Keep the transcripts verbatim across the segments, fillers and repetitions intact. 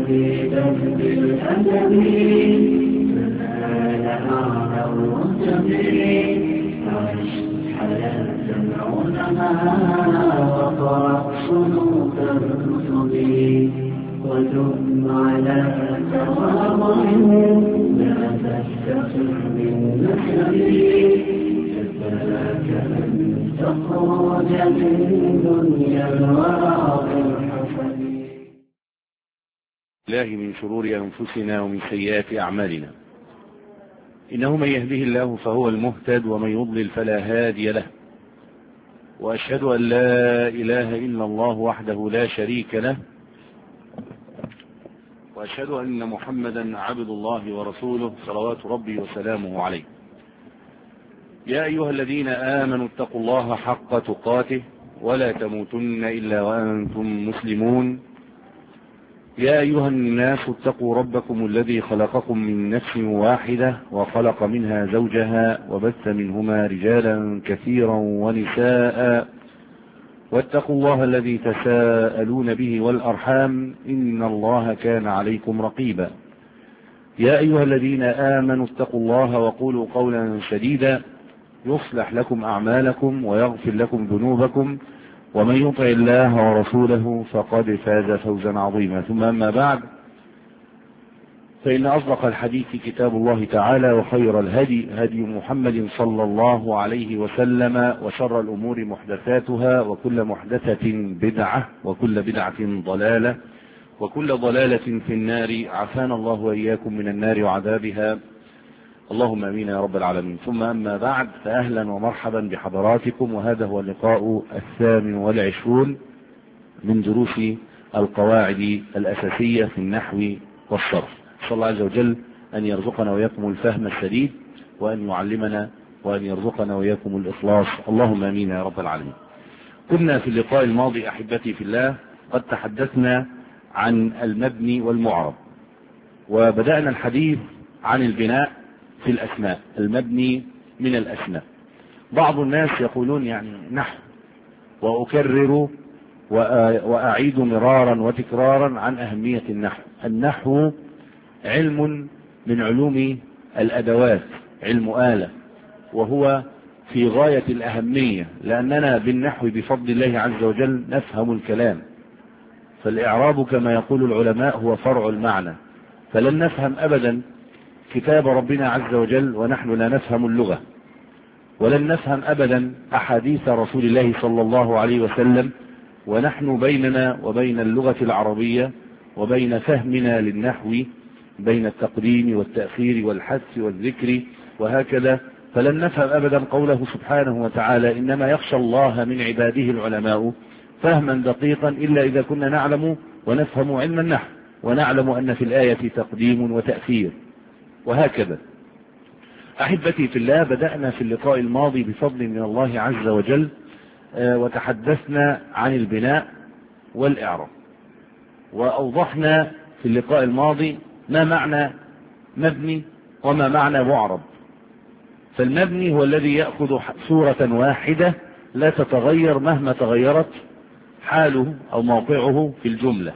مزيدا بالأدب فنال أعلى الرتب. عش حياة العلماء وقرأ صنوف الكتب وثم على تواضع لا تستخف من نسب كفاك أن تخرج من دنيا الورى بالحسب. الله من شرور أنفسنا ومن سيئات أعمالنا، إنه من يهده الله فهو المهتد ومن يضلل فلا هادي له، وأشهد أن لا إله إلا الله وحده لا شريك له، وأشهد أن محمدا عبد الله ورسوله صلوات ربي وسلامه عليه. يا أيها الذين آمنوا اتقوا الله حق تقاته ولا تموتن إلا وأنتم مسلمون. يا أيها الناس اتقوا ربكم الذي خلقكم من نفس واحدة وخلق منها زوجها وبث منهما رجالا كثيرا ونساء، واتقوا الله الذي تساءلون به والأرحام إن الله كان عليكم رقيبا. يا أيها الذين آمنوا اتقوا الله وقولوا قولا سديدا يصلح لكم أعمالكم ويغفر لكم ذنوبكم، ومن يطع الله ورسوله فقد فاز فوزا عظيما. ثم أما بعد، فإن أصدق الحديث كتاب الله تعالى، وخير الهدي هدي محمد صلى الله عليه وسلم، وشر الأمور محدثاتها، وكل محدثة بدعة، وكل بدعة ضلالة، وكل ضلالة في النار. عافانا الله وإياكم من النار وعذابها، اللهم امين يا رب العالمين. ثم اما بعد، فاهلا ومرحبا بحضراتكم، وهذا هو اللقاء الثامن والعشرون من دروس القواعد الاساسيه في النحو والصرف. نسال الله عز وجل ان يرزقنا واياكم الفهم السديد، وان يعلمنا وان يرزقنا واياكم الاخلاص، اللهم امين يا رب العالمين. كنا في اللقاء الماضي احبتي في الله قد تحدثنا عن المبني والمعرب، وبدانا الحديث عن البناء في الأسماء، المبني من الأسماء. بعض الناس يقولون يعني نحو، وأكرر وأعيد مرارا وتكرارا عن أهمية النحو. النحو علم من علوم الأدوات، علم آلة، وهو في غاية الأهمية، لأننا بالنحو بفضل الله عز وجل نفهم الكلام. فالإعراب كما يقول العلماء هو فرع المعنى، فلن نفهم أبدا كتاب ربنا عز وجل ونحن لا نفهم اللغة، ولن نفهم أبدا أحاديث رسول الله صلى الله عليه وسلم ونحن بيننا وبين اللغة العربية وبين فهمنا للنحو بين التقديم والتأخير والحث والذكر وهكذا، فلن نفهم أبدا قوله سبحانه وتعالى إنما يخشى الله من عباده العلماء فهما دقيقا إلا إذا كنا نعلم ونفهم علم النحو، ونعلم أن في الآية تقديم وتأخير وهكذا. أحبتي في الله، بدأنا في اللقاء الماضي بفضل من الله عز وجل وتحدثنا عن البناء والإعراب، وأوضحنا في اللقاء الماضي ما معنى مبني وما معنى معرب. فالمبني هو الذي يأخذ صورة واحدة لا تتغير مهما تغيرت حاله أو موقعه في الجملة.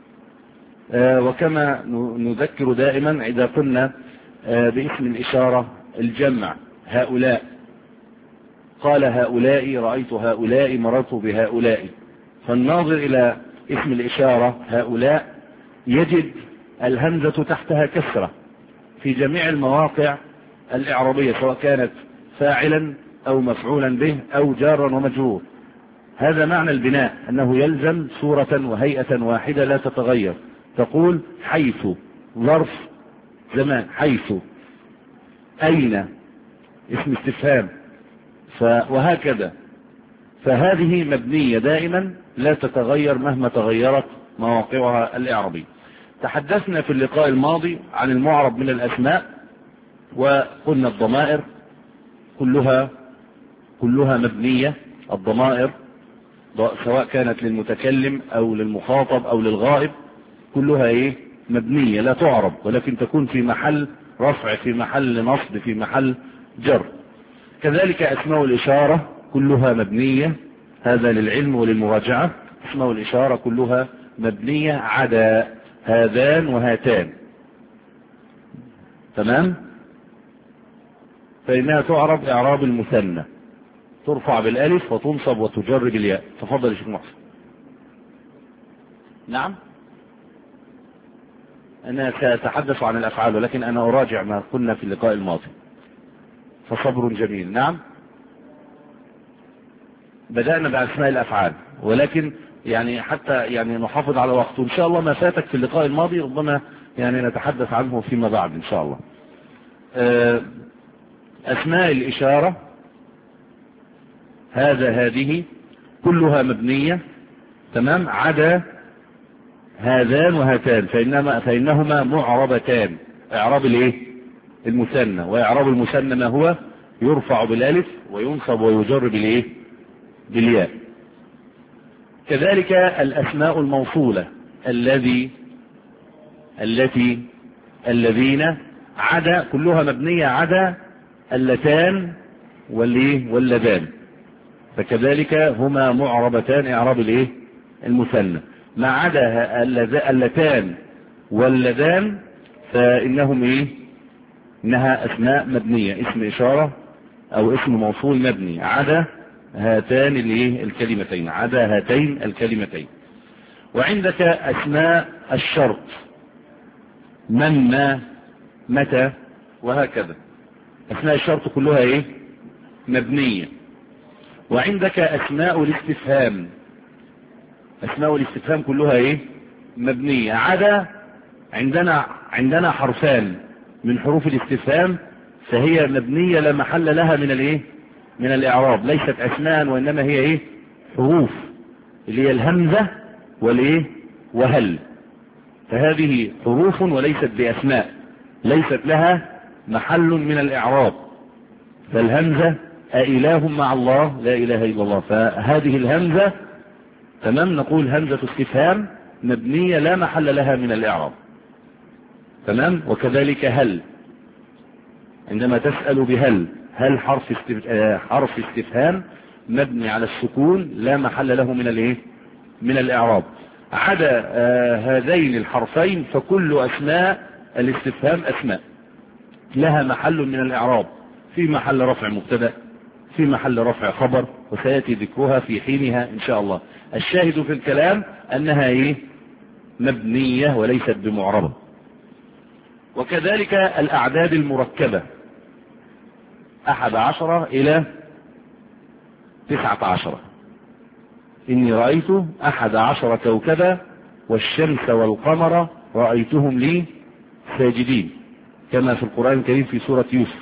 وكما نذكر دائما إذا قلنا باسم الإشارة الجمع هؤلاء، قال هؤلاء، رأيت هؤلاء، مررت بهؤلاء، فالناظر إلى اسم الإشارة هؤلاء يجد الهمزة تحتها كسرة في جميع المواقع الإعرابية، سواء كانت فاعلا أو مفعولا به أو جارا ومجرور. هذا معنى البناء، أنه يلزم صورة وهيئة واحدة لا تتغير. تقول حيث، ظرف زمان، حيث، أين، اسم استفهام، وهكذا. فهذه مبنية دائما لا تتغير مهما تغيرت مواقعها الإعرابية. تحدثنا في اللقاء الماضي عن المعرب من الأسماء، وقلنا الضمائر كلها كلها مبنية. الضمائر سواء كانت للمتكلم أو للمخاطب أو للغائب كلها ايه مبنية لا تعرب، ولكن تكون في محل رفع، في محل نصب، في محل جر. كذلك أسماء الإشارة كلها مبنية، هذا للعلم وللمراجعة. أسماء الإشارة كلها مبنية عدا هذان وهاتان، تمام؟ فإنها تعرب إعراب المثنى، ترفع بالألف وتنصب وتجر بالياء. تفضل يا شيخ محسن. نعم، أنا سأتحدث عن الأفعال، ولكن أنا أراجع ما قلنا في اللقاء الماضي، فصبر جميل. نعم، بدأنا بأسماء الأفعال، ولكن يعني حتى يعني نحافظ على وقته. إن شاء الله ما فاتك في اللقاء الماضي ربما يعني نتحدث عنه فيما بعد إن شاء الله. أسماء الإشارة هذا هذه كلها مبنية، تمام، عدا هذان وهاتان، فإنما فإنهما معربتان، إعراب الإيه؟ المثنى. وإعراب المثنى ما هو؟ يرفع بالألف وينصب ويجر بالإيه؟ بالياء. كذلك الأسماء الموصولة الذي التي الذين عدا، كلها مبنية عدا اللتان والإيه؟ واللذان، فكذلك هما معربتان إعراب الإيه؟ المثنى. ما عدا اللتان واللذان فإنهم إيه؟ إنها أسماء مبنية، اسم إشارة أو اسم موصول مبني عدا هاتان الإيه؟ الكلمتين، عدا هاتين الكلمتين. وعندك أسماء الشرط، من، ما، متى، وهكذا. أسماء الشرط كلها إيه؟ مبنية. وعندك أسماء الاستفهام، أسماء الاستفهام كلها إيه؟ مبنية عدا عندنا عندنا حرفان من حروف الاستفهام فهي مبنية لا محل لها من الإيه؟ من الإعراب، ليست أسماء وإنما هي إيه؟ حروف، اللي هي الهمزة والإيه؟ وهل. فهذه حروف وليست بأسماء، ليست لها محل من الإعراب. فالهمزة أإله مع الله؟ لا إله إلا الله. فهذه الهمزة، تمام، نقول همزة استفهام مبنية لا محل لها من الإعراب، تمام. وكذلك هل، عندما تسأل بهل، هل حرف حرف استفهام مبني على السكون لا محل له من الايه؟ من الإعراب. عدا هذين الحرفين فكل أسماء الاستفهام أسماء لها محل من الإعراب، في محل رفع مبتدأ، في محل رفع خبر، وسيأتي ذكرها في حينها إن شاء الله. الشاهد في الكلام أنها إيه؟ مبنية وليست بمعربة. وكذلك الأعداد المركبة، أحد عشر إلى تسعة عشر. إني رأيت أحد عشر كوكبا والشمس والقمر رأيتهم لي ساجدين، كما في القرآن الكريم في سورة يوسف.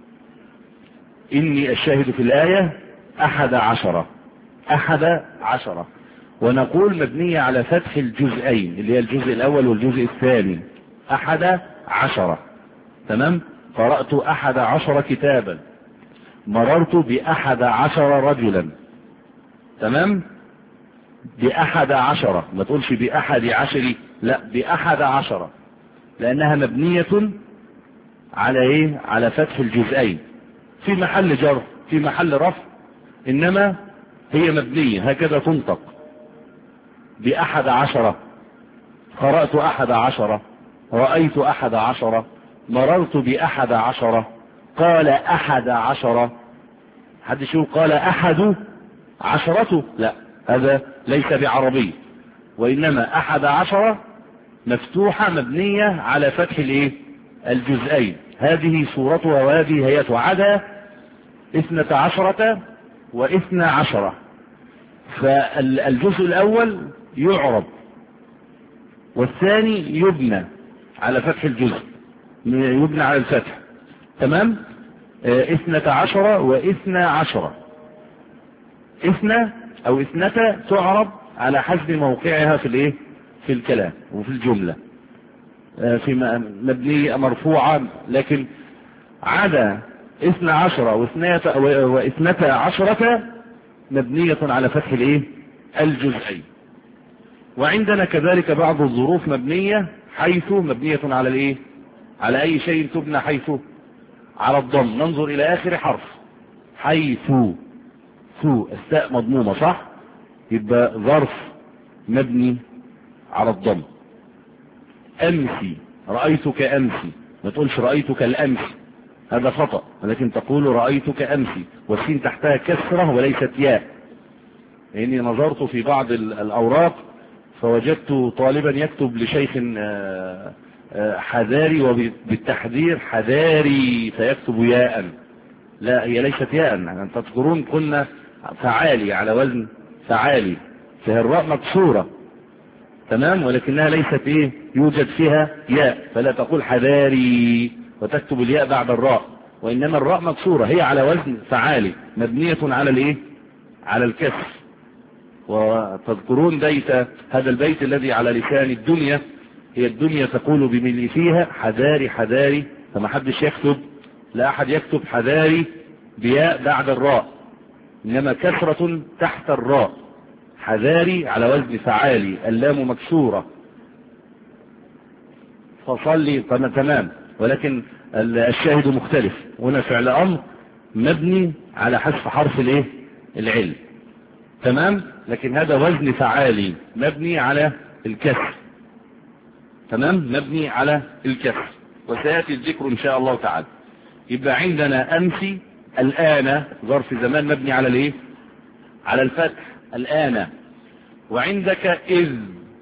إني الشاهد في الآية أحد عشر، أحد عشر، ونقول مبنية على فتح الجزئين اللي هي الجزء الأول والجزء الثاني، أحد عشر، تمام. قرأت أحد عشر كتابا، مررت بأحد عشر رجلا، تمام. بأحد عشر، ما تقولش بأحد عشر، لا، بأحد عشر، لأنها مبنية على إيه؟ على فتح الجزئين، في محل جر في محل رفع، إنما هي مبنية هكذا تنطق. بأحد عشر، قرأت أحد عشر، رأيت أحد عشر، مررت بأحد عشر، قال أحد عشر. حد يقول قال أحد عشرة؟ لا، هذا ليس بعربي، وإنما أحد عشر مفتوحة مبنية على فتح الإيه؟ الجزئين. هذه صورتها وهذه هيئتها، عدا اثنة عشرة واثنى عشرة. فالجزء الأول يعرب والثاني يبنى على فتح الجزء، يبنى على الفتح، تمام. اثنة عشرة واثنى عشرة، اثنى او اثنتا تعرب على حسب موقعها في الايه؟ في الكلام وفي الجملة، في مبنية مرفوعة. لكن عدا اثنى عشرة واثنتا عشرة مبنية على فتح الايه؟ الجزئين. وعندنا كذلك بعض الظروف مبنية، حيث مبنية على الايه؟ على اي شيء تبنى حيث؟ على الضم. ننظر الى اخر حرف، حيث، ثو، الساء مضمومة صح؟ يبقى ظرف مبني على الضم. أمسي، رأيتك أمسي، ما تقولش رأيتك الأمس، هذا خطأ، ولكن تقول رأيتك أمسي، والسين تحتها كسرة وليست ياء. لأني نظرت في بعض الأوراق فوجدت طالبا يكتب لشيخ حذاري، وبالتحذير حذاري فيكتب ياء. لا، هي ليست ياء. أن تذكرون قلنا فعالي على وزن فعالي، فهي الراء مكسورة تمام، ولكنها ليست ايه يوجد فيها ياء، فلا تقول حذاري وتكتب الياء بعد الراء، وإنما الراء مكسورة، هي على وزن فعالي مبنية على الايه على الكسر. وتذكرون بيت هذا البيت الذي على لسان الدنيا، هي الدنيا تقول بملء فيها حذاري حذاري، فما حدش يكتب، لا أحد يكتب حذاري بياء بعد الراء، إنما كسرة تحت الراء، حذاري على وزن فعالي، اللام مكسورة، فصلي تمام. ولكن الشاهد مختلف، هنا فعل أمر مبني على حذف حرف الايه العلم تمام، لكن هذا وزن فعالي مبني على الكسر تمام، مبني على الكسر، وسيأتي الذكر إن شاء الله تعالى. يبقى عندنا أمسي، الآن ظرف زمان مبني على الايه على الفتح الآن، وعندك إذ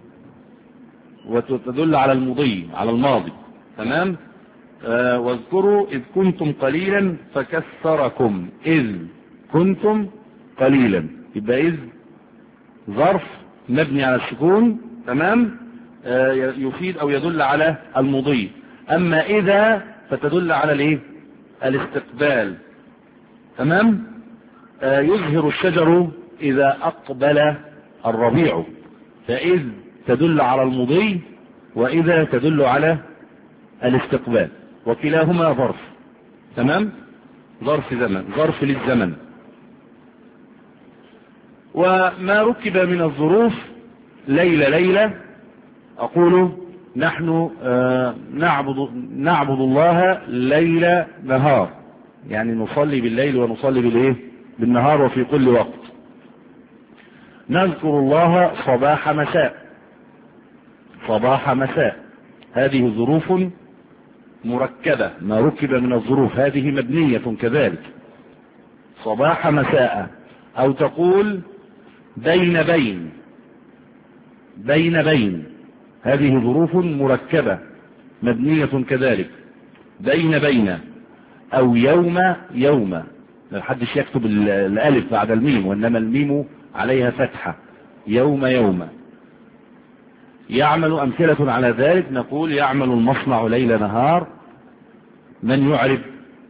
وتدل على المضي على الماضي تمام. آه واذكروا إذ كنتم قليلا فكثركم، إذ كنتم قليلا، يبقى إذ ظرف مبني على السكون تمام، آه يفيد أو يدل على المضي. أما إذا فتدل على الايه الاستقبال تمام. آه يزهر الشجر إذا أقبل الربيع، فإذ تدل على المضي وإذا تدل على الاستقبال، وكلاهما ظرف تمام، ظرف زمن، ظرف للزمن. وما ركب من الظروف ليلة ليلة، أقول نحن آه نعبد نعبد الله ليل نهار، يعني نصلي بالليل ونصلي بالايه بالنهار وفي كل وقت. نذكر الله صباح مساء، صباح مساء، هذه ظروف مركبة، ما ركب من الظروف هذه مبنية كذلك، صباح مساء. أو تقول بين بين، بين بين، هذه ظروف مركبة مبنية كذلك، بين بين. أو يوم يوم، ما حدش يكتب الألف بعد الميم، وإنما الميم عليها فتحة، يوم يوم. يعمل أمثلة على ذلك، نقول يعمل المصنع ليل نهار، من يعرب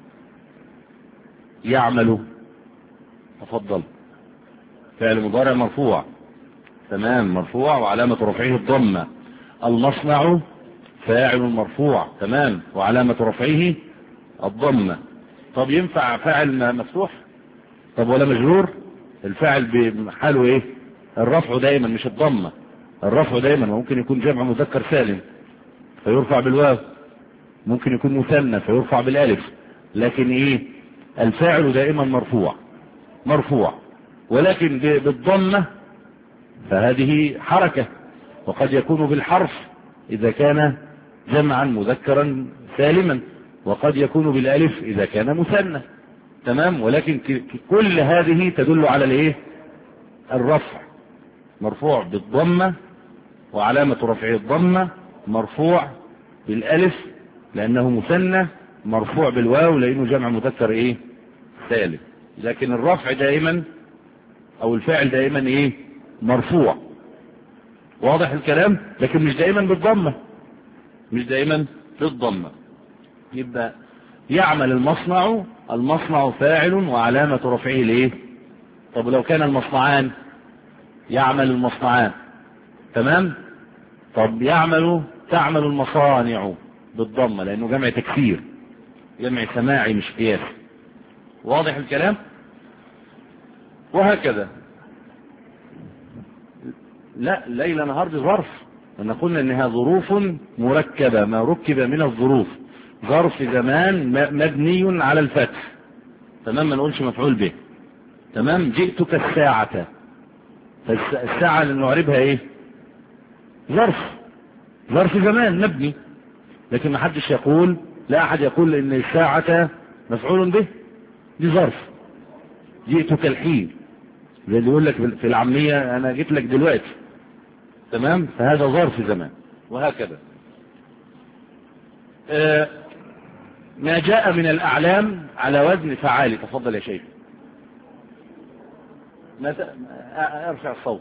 يعمل؟ تفضل. فعل مضارع مرفوع تمام، مرفوع وعلامة رفعه الضمة. المصنع فاعل مرفوع تمام، وعلامة رفعه الضمة. طب ينفع فاعل مفتوح؟ طب ولا مجرور؟ الفاعل بحاله ايه؟ الرفع دائما مش الضمة، الرفع دائما. ممكن يكون جمع مذكر سالم فيرفع بالواو، ممكن يكون مثنى فيرفع بالالف، لكن ايه الفاعل دائما مرفوع مرفوع. ولكن بالضمة فهذه حركة، وقد يكون بالحرف إذا كان جمعا مذكرا سالما، وقد يكون بالالف إذا كان مثنى تمام. ولكن كل هذه تدل على الايه الرفع، مرفوع بالضمة وعلامة رفعه الضمة، مرفوع بالالف لأنه مثنى، مرفوع بالواو لأنه جمع مذكر ايه سالم. لكن الرفع دائما او الفاعل دائما ايه مرفوع، واضح الكلام، لكن مش دائما بالضمة، مش دائما بالضمة. يبقى يعمل المصنع، المصنع فاعل وعلامة رفعه الايه. طب لو كان المصنعان، يعمل المصنعان تمام. طب يعمل تعمل المصانع بالضمة لأنه جمع تكسير، جمع سماعي مش قياس، واضح الكلام. وهكذا. لا، ليل نهار دي ظرف، أن قلنا انها ظروف مركبة، ما ركب من الظروف، ظرف زمان مبني على الفتح تمام، ما نقولش مفعول به تمام. جئتك الساعة، فالساعة اللي نعربها ايه ظرف ظرف زمان مبني، لكن ما حدش يقول، لا أحد يقول إن الساعة مفعول به، دي ظرف. جئتك الحين، زي اللي يقول لك في العامية أنا جيت لك دلوقتي، تمام؟ فهذا ظرف زمان. وهكذا آه ما جاء من الأعلام على وزن فعال. تفضل يا شيخ. ماذا؟ ارفع الصوت.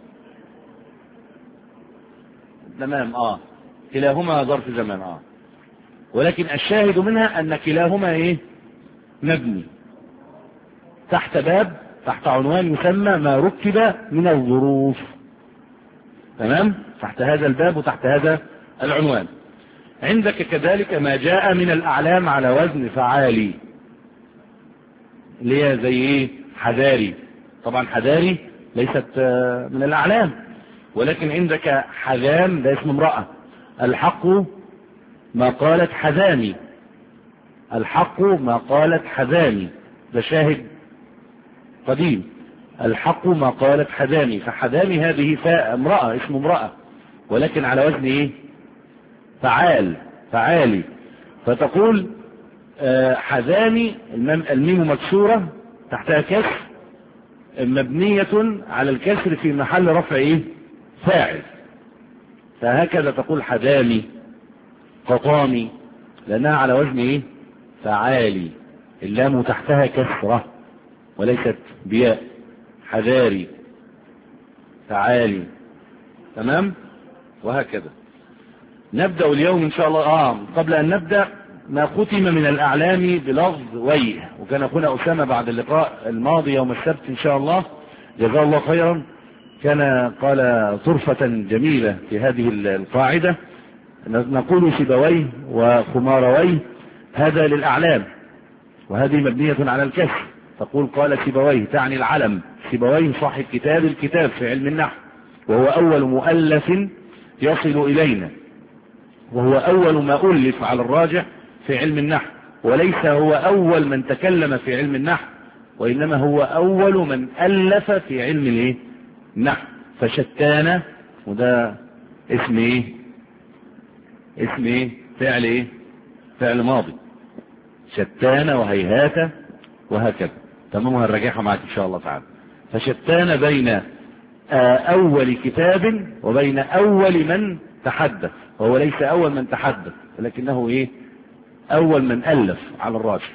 تمام. اه كلاهما ظرف زمان. اه ولكن الشاهد منها ان كلاهما ايه؟ مبني تحت باب، تحت عنوان يسمى ما ركب من الظروف. تمام؟ تحت هذا الباب وتحت هذا العنوان. عندك كذلك ما جاء من الأعلام على وزن فعالي، اللي هي زي ايه؟ حذاري. طبعا حذاري ليست من الأعلام، ولكن عندك حذام، ده اسم امرأة. الحق ما قالت حذامي، الحق ما قالت حذامي، ده شاهد قديم. الحق ما قالت حذامي، فحذامي هذه فاء امرأة، اسم امرأة، ولكن على وزن ايه؟ فعال، فعالي. فتقول حذامي، الميم مكسورة تحتها كسر، مبنية على الكسر في محل رفع ايه؟ فاعل. فهكذا تقول حذامي، قطامي، لأنها على وزن ايه؟ فعالي. اللام تحتها كسرة وليست بياء. حذاري، فعالي. تمام؟ وهكذا نبدأ اليوم إن شاء الله. آه قبل أن نبدأ، ما ختم من الأعلام بلفظ ويه، وكان أخونا أسامة بعد اللقاء الماضي يوم السبت إن شاء الله جزاه الله خيرا كان قال طرفة جميلة في هذه القاعدة. نقول سيبويه وخمارويه، هذا للأعلام، وهذه مبنية على الكسر. تقول قال سيبويه، تعني العلم. سيبويه صاحب كتاب الكتاب في علم النحو، وهو أول مؤلف يصل إلينا، وهو أول ما ألف على الراجح في علم النحو، وليس هو أول من تكلم في علم النحو، وإنما هو أول من ألف في علم الايه؟ النحو. فشتان، وده اسم ايه؟ اسم ايه؟ فعل ايه؟ فعل ماضي. شتان وهيهات وهكذا. تمام؟ هنراجعها معك ان شاء الله تعالى. فشتان بين أول كتاب وبين أول من تحدث، وهو ليس أول من تحدث، ولكنه إيه؟ أول من ألف على الراجح.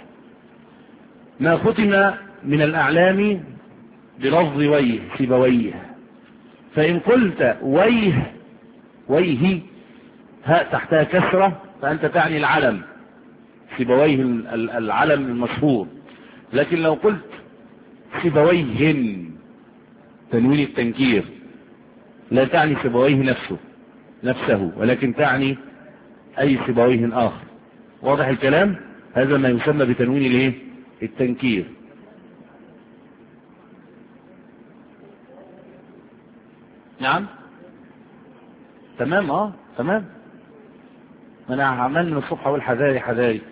ما ختم من الأعلام بلفظ ويه، سيبويه. فإن قلت ويه، ويه هاء تحتها كسرة، فأنت تعني العلم، سيبويه العلم المشهور. لكن لو قلت سيبويهن، تنوين التنكير، لا تعني سيبويه نفسه نفسه ولكن تعني أي سيبويه آخر. واضح الكلام؟ هذا ما يسمى بتنوين الايه؟ التنكير. نعم تمام. اه تمام. انا عمال من الصبح اقول حذاري حذاري.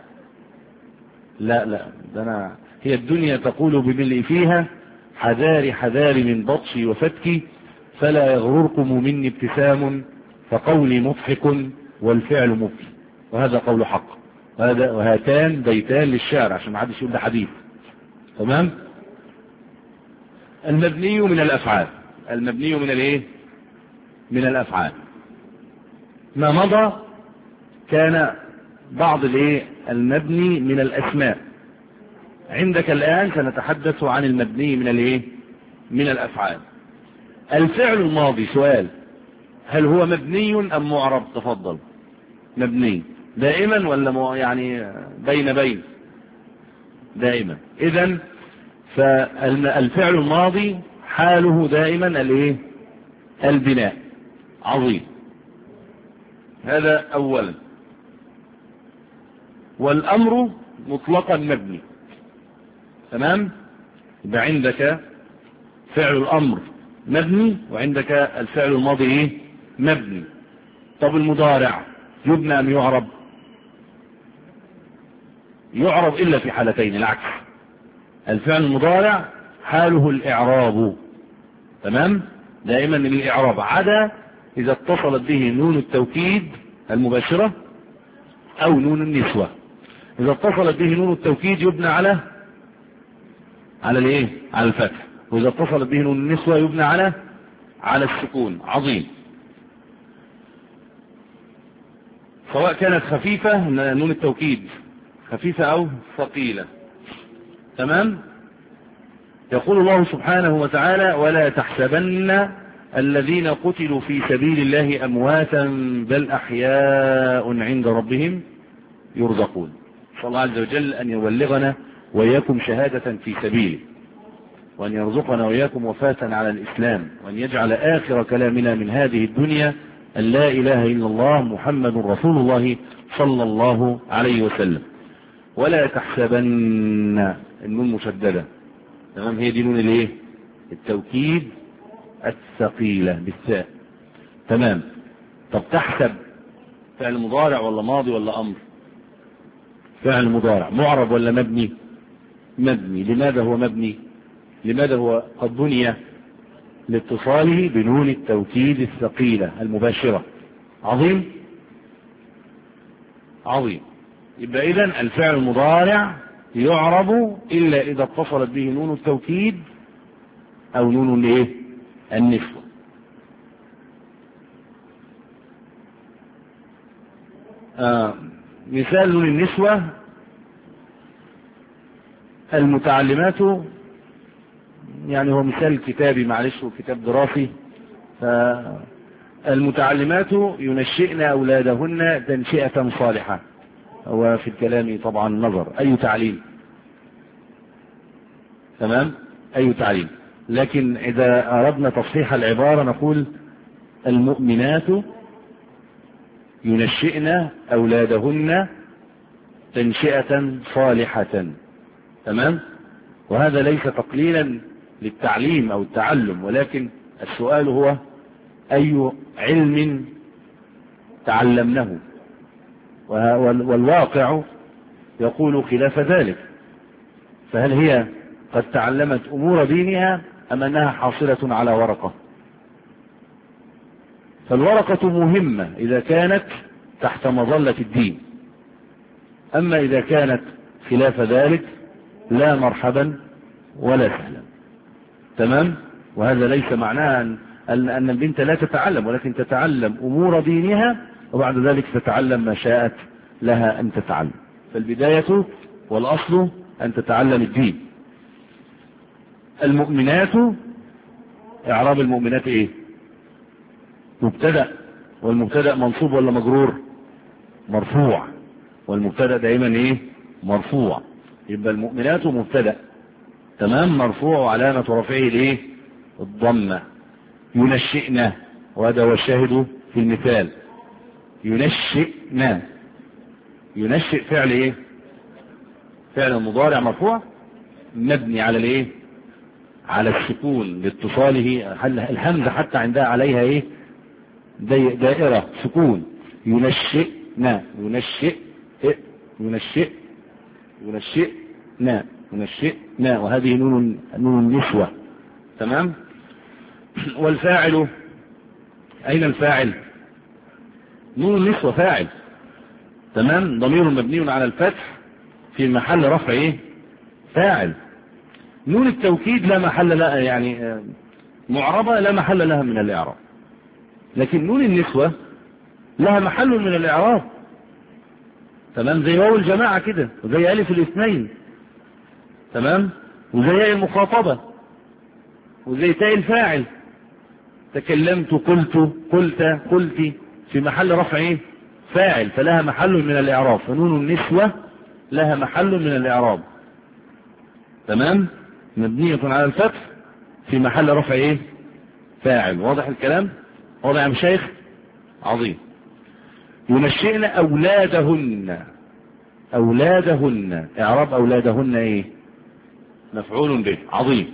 لا لا، ده انا هي الدنيا تقول بملء فيها حذاري حذاري من بطشي وفتكي، فلا يغرركم مني ابتسام، فقولي مضحك والفعل مبكي. وهذا قول حق. وهذا وهاتان بيتان للشعر عشان ما حدش يقول ده حديث. تمام؟ المبني من الافعال، المبني من الايه؟ من الافعال. ما مضى كان بعض الايه؟ المبني من الاسماء. عندك الان سنتحدث عن المبني من الايه؟ من الافعال. الفعل الماضي، سؤال، هل هو مبني ام معرب؟ تفضل. مبني دائما ولا يعني بين بين؟ دائما. اذا فالفعل الماضي حاله دائما الايه؟ البناء. عظيم. هذا اولا. والامر مطلقا مبني. تمام؟ يبقى عندك فعل الامر مبني، وعندك الفعل الماضي ايه؟ مبني. طب المضارع يبنى ام يعرب؟ يعرب الا في حالتين العكس. الفعل المضارع حاله الاعراب. تمام؟ دائما الاعراب، عدا إذا اتصلت به نون التوكيد المباشرة أو نون النسوة. إذا اتصلت به نون التوكيد يبنى على على الايه؟ على الفتح. وإذا اتصلت به نون النسوة يبنى على على السكون. عظيم. سواء كانت خفيفة نون التوكيد خفيفة أو ثقيلة. تمام. يقول الله سبحانه وتعالى: ولا تحسبن الذين قتلوا في سبيل الله أمواتا بل أحياء عند ربهم يرزقون. صلى الله عز وجل أن يبلغنا وإياكم شهادة في سبيله، وأن يرزقنا وإياكم وفاة على الإسلام، وأن يجعل آخر كلامنا من هذه الدنيا أن لا إله إلا الله محمد رسول الله صلى الله عليه وسلم. ولا تحسبن النون مشددة. تمام. هي دي نون الايه؟ التوكيد الثقيلة بالثاء. تمام. طب تحسب فعل مضارع ولا ماضي ولا أمر؟ فعل مضارع. معرب ولا مبني؟ مبني. لماذا هو مبني؟ لماذا هو قد بني؟ لاتصاله بنون التوكيد الثقيلة المباشرة. عظيم. عظيم. يبقى إذن الفعل المضارع يعرب إلا إذا اتصلت به نون التوكيد أو نون الايه؟ النسوة. آه. مثال نون النسوة: المتعلمات، يعني هو مثال كتابي معلش وكتاب دراسي. فالمتعلمات ينشئن أولادهن تنشئة صالحة. هو في الكلام طبعا نظر أي تعليم. تمام. أي تعليم. لكن إذا أردنا تصحيح العبارة نقول المؤمنات ينشئن أولادهن تنشئة صالحة. تمام. وهذا ليس تقليلا للتعليم أو التعلم، ولكن السؤال هو أي علم تعلمناه، والواقع يقول خلاف ذلك. فهل هي قد تعلمت أمور دينها أم أنها حاصلة على ورقة؟ فالورقة مهمة إذا كانت تحت مظلة الدين، أما إذا كانت خلاف ذلك لا مرحبا ولا سهلا. تمام. وهذا ليس معناه أن أن البنت لا تتعلم، ولكن تتعلم أمور دينها وبعد ذلك تتعلم ما شاءت لها أن تتعلم. فالبداية والأصل أن تتعلم الدين. المؤمنات، إعراب المؤمنات إيه؟ مبتدأ. والمبتدأ منصوب ولا مجرور؟ مرفوع. والمبتدأ دائما إيه؟ مرفوع. يبقى المؤمنات مبتدأ. تمام. مرفوع وعلامة رفعه الإيه؟ الضمة. ينشئنا، وهذا هو الشاهد في المثال. ينشئنا. ينشئ فعل إيه؟ فعل مضارع مرفوع مبني على الإيه؟ على السكون لاتصاله. الهمزة حتى عندها عليها إيه؟ دائرة سكون. ينشئنا. ينشئ ينشئ ينشئنا ينشئنا. وهذه نون نون النسوة. تمام. والفاعل أين الفاعل؟ نون النسوة فاعل. تمام. ضمير مبني على الفتح في محل رفع ايه؟ فاعل. نون التوكيد لا محل لها، يعني معربة لا محل لها من الإعراب. لكن نون النسوة لها محل من الإعراب. تمام. زي واو الجماعة كده، وزي ألف الاثنين. تمام. وزي ياء المخاطبة، وزي تاء الفاعل. تكلمت، قلت، قلت، قلت، في محل رفع ايه؟ فاعل. فلها محل من الإعراب. فنون النسوة لها محل من الإعراب. تمام. مبنية على الفتح في محل رفع ايه؟ فاعل. واضح الكلام؟ واضح يا مشايخ؟ عظيم. ينشئن أولادهن. أولادهن. إعراب أولادهن ايه؟ مفعول به. عظيم.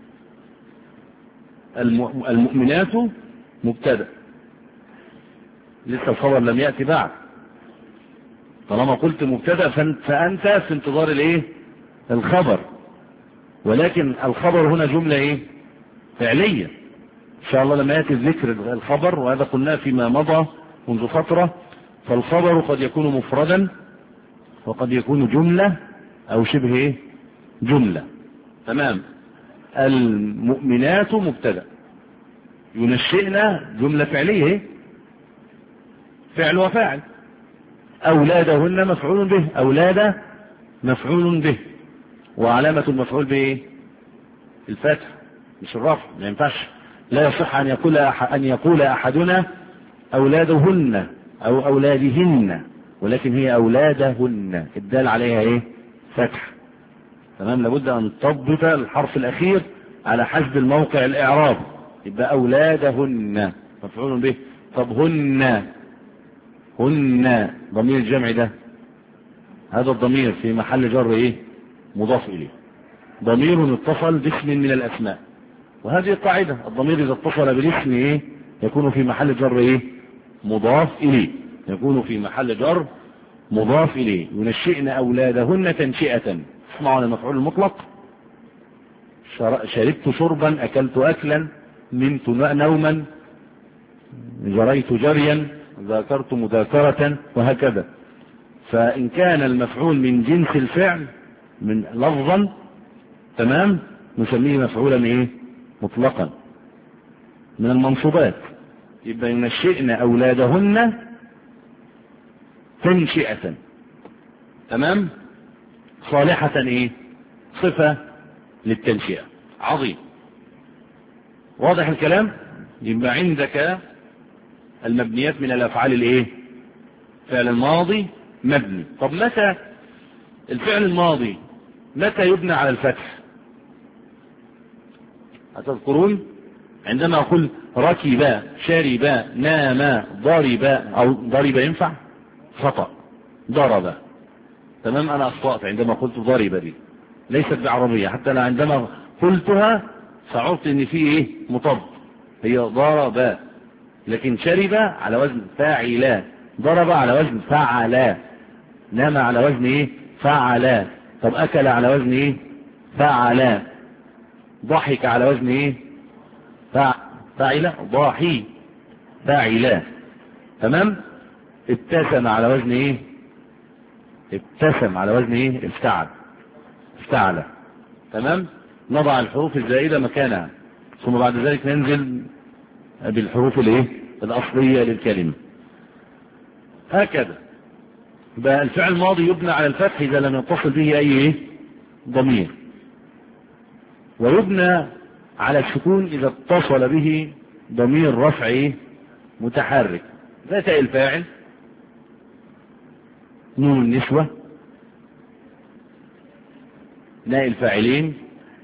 المؤمنات مبتدأ، لسه الخبر لم يأتي بعد. طالما قلت مبتدأ فأنت في انتظار الايه؟ الخبر. ولكن الخبر هنا جملة ايه؟ فعلية. إن شاء الله لما يأتي ذكر الخبر، وهذا قلناه فيما مضى منذ فترة، فالخبر قد يكون مفردا وقد يكون جملة أو شبه إيه؟ جملة. تمام. المؤمنات مبتدأ، ينشئنا جملة فعلية إيه؟ فعل وفاعل. أولادهن مفعول به، أولاد مفعول به، وعلامة المفعول به الفتح مش الرفع. ما ينفعش، لا يصح أن يقول أن يقول أحدنا أولادهن أو أولادهن، ولكن هي أولادهن، الدال عليها إيه؟ فتح. تمام. لابد أن تضبط الحرف الأخير على حسب الموقع الإعراب، يبقى أولادهن مفعول به. طب هن، هن ضمير الجمع ده، هذا الضمير في محل جر إيه؟ مضاف إليه، ضمير اتصل باسم من الأسماء، وهذه قاعدة، الضمير إذا اتصل بالاسم إيه؟ يكون في محل جر إيه؟ مضاف إليه، يكون في محل جر مضاف إليه. ينشئن أولادهن تنشئة. اسمعوا على المفعول المطلق: شربت شربا، أكلت أكلا، نمت نوما، جريت جريا، ذاكرت مذاكرة، وهكذا. فإن كان المفعول من جنس الفعل من لفظا، تمام، نسميه مفعولا إيه؟ مطلقا من المنصوبات. يبقى ينشئن أولادهن تنشئة. تمام. صالحة إيه؟ صفة للتنشئة. عظيم. واضح الكلام؟ يبقى عندك المبنيات من الأفعال الإيه؟ فعل الماضي مبني. طب متى الفعل الماضي متى يبنى على الفتح؟ أتذكرون عندما أقول ركب، شرب، نام، ضرب، أو ضرب ينفع؟ خطأ. ضرب. تمام. أنا أخطأت عندما قلت ضرب، دي ليست بعربية، حتى أنا عندما قلتها شعرت إن في إيه؟ مطب، هي ضرب. لكن شرب على وزن فاعلا، ضرب على وزن فعلا، نام على وزن إيه؟ فعلا. طب أكل على وزن إيه؟ فعلا. ضحك على وزن إيه؟ فاعلا، ضاحي، فاعلا. تمام. ابتسم على وزن إيه؟ ابتسم على وزن إيه؟ افتعل، افتعل. تمام. نضع الحروف الزائدة مكانها، ثم بعد ذلك ننزل بالحروف الايه؟ الأصلية للكلمة. هكذا. بقى الفعل الماضي يبنى على الفتح إذا لم يتصل به أي ايه؟ ضمير، ويبنى على السكون إذا اتصل به ضمير رفع ايه؟ متحرك، زي تاء الفاعل، نون النسوة، ناء الفاعلين،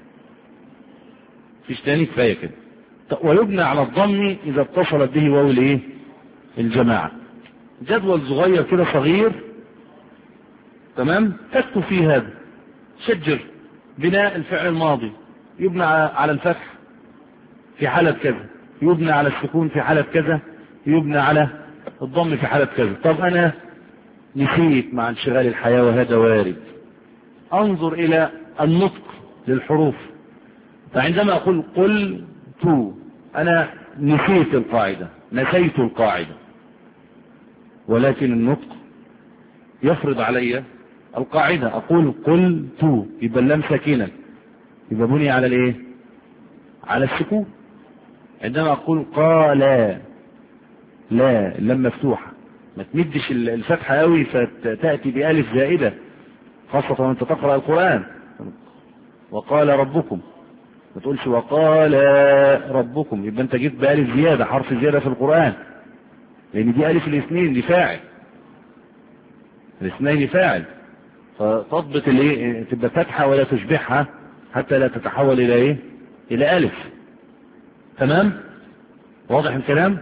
فيش تاني، كفاية كده. ويبنى على الضم إذا اتصلت به واو الايه؟ الجماعة. جدول صغير كده صغير، تمام، تكتب فيه هذا. شجر بناء الفعل الماضي يبنى على الفتح في حالة كذا، يبنى على السكون في حالة كذا، يبنى على الضم في حالة كذا. طب أنا نسيت مع انشغال الحياة وهذا وارد. انظر إلى النطق للحروف. فعندما أقول قل تو، أنا نسيت القاعدة، نسيت القاعدة، ولكن النطق يفرض علي القاعدة. أقول قل تو، يبقى اللام ساكنة، يبقى بني على الايه؟ على السكون. عندما أقول قال لا، اللام مفتوحة، ما تمدش الفتحة قوي فتأتي بألف زائدة، خاصة وانت تقرأ القرآن. وقال ربكم، ما تقولش وقال ربكم، يبقى انت جيت بألف زيادة، حرف زيادة في القرآن، لأن دي ألف الاثنين دي فاعل، الاثنين فاعل، فتضبط الايه؟ تبقى فتحة ولا تشبعها حتى لا تتحول إلى ايه؟ إلى ألف. تمام؟ واضح الكلام؟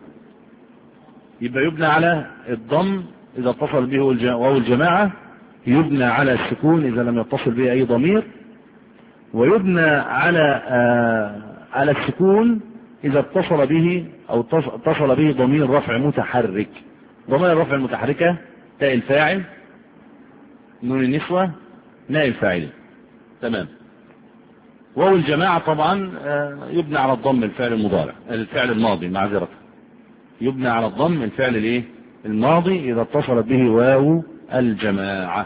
يبقى يبنى على الضم إذا اتصل به واو الجماعة، يبنى على السكون إذا لم يتصل به أي ضمير، ويبنى على آه على السكون إذا اتصل به أو اتصل به ضمير رفع متحرك. ضمير الرفع المتحركة تاء الفاعل، نون النسوة، ناء الفاعل. تمام. واو الجماعة طبعا يبنى على الضم الفعل المضارع، الفعل الماضي معذرة، يبنى على الضم الفعل الايه الماضي اذا اتصلت به واو الجماعة.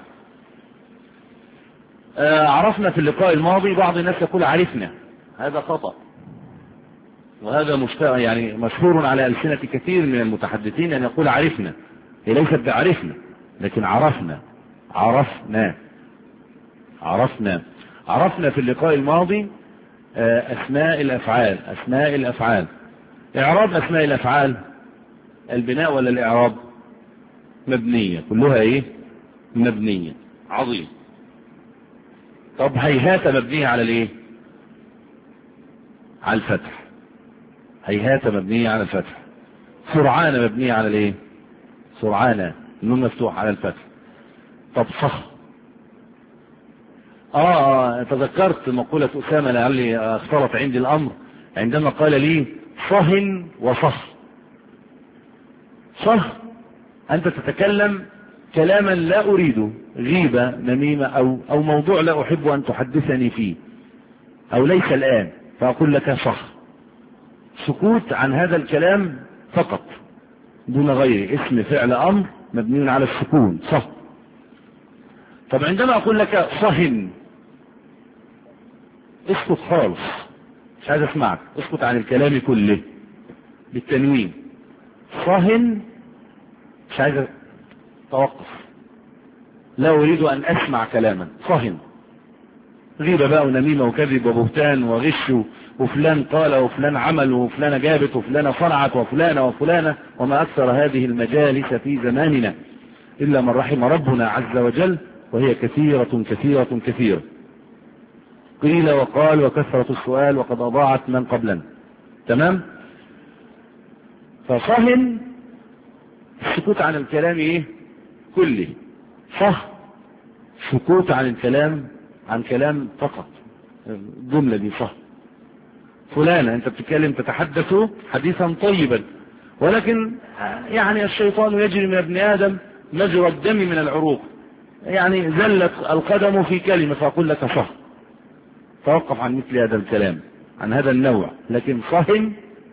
عرفنا في اللقاء الماضي، بعض الناس يقول عرفنا، هذا خطأ، وهذا مشتاق يعني مشهور على ألسنة كثير من المتحدثين أن يقول عرفنا. هي ليست بعرفنا لكن عرفنا عرفنا عرفنا عرفنا في اللقاء الماضي أسماء الأفعال. أسماء الأفعال، إعراب أسماء الأفعال البناء ولا الإعراب؟ مبنية، كلها إيه؟ مبنية. عظيم. طب هيهات مبنية على الإيه؟ على الفتح. هيهات مبنية على الفتح. سرعان مبنية على الإيه؟ سرعان النون مفتوح على الفتح. طب صح. آه تذكرت مقولة أسامة لعلي اختلط عندي الأمر عندما قال لي صهن وصح. صح أنت تتكلم كلاما لا أريده، غيبة نميمة أو, أو موضوع لا أحب أن تحدثني فيه أو ليس الآن، فأقول لك صح. سكوت عن هذا الكلام فقط دون غيره، اسم فعل أمر مبني على السكون صح. طب عندما أقول لك صهن اسكت خالص، مش عايز اسمعك، اسكت عن الكلام كله بالتنوين. صهن مش عايز، توقف، لا أريد أن أسمع كلاما. صهن غيبة بقى ونميمة وكذب وبهتان وغش وفلان قال وفلان عمل وفلان جابت وفلانة صنعت وفلانة وفلانة، وما أكثر هذه المجالس في زماننا إلا من رحم ربنا عز وجل، وهي كثيرة كثيرة كثيرة. قيل وقال وكثرة السؤال وقد أضاعت من قبلنا. تمام. فصهن السكوت عن الكلام ايه كله. صح سكوت عن الكلام عن كلام فقط. الجملة دي صح. فلانة انت بتتكلم تتحدث حديثا طيبا، ولكن يعني الشيطان يجري من ابن آدم مجرى الدم من العروق، يعني زلت القدم في كلمة، فأقول لك صح. توقف عن مثل هذا الكلام، عن هذا النوع. لكن صهن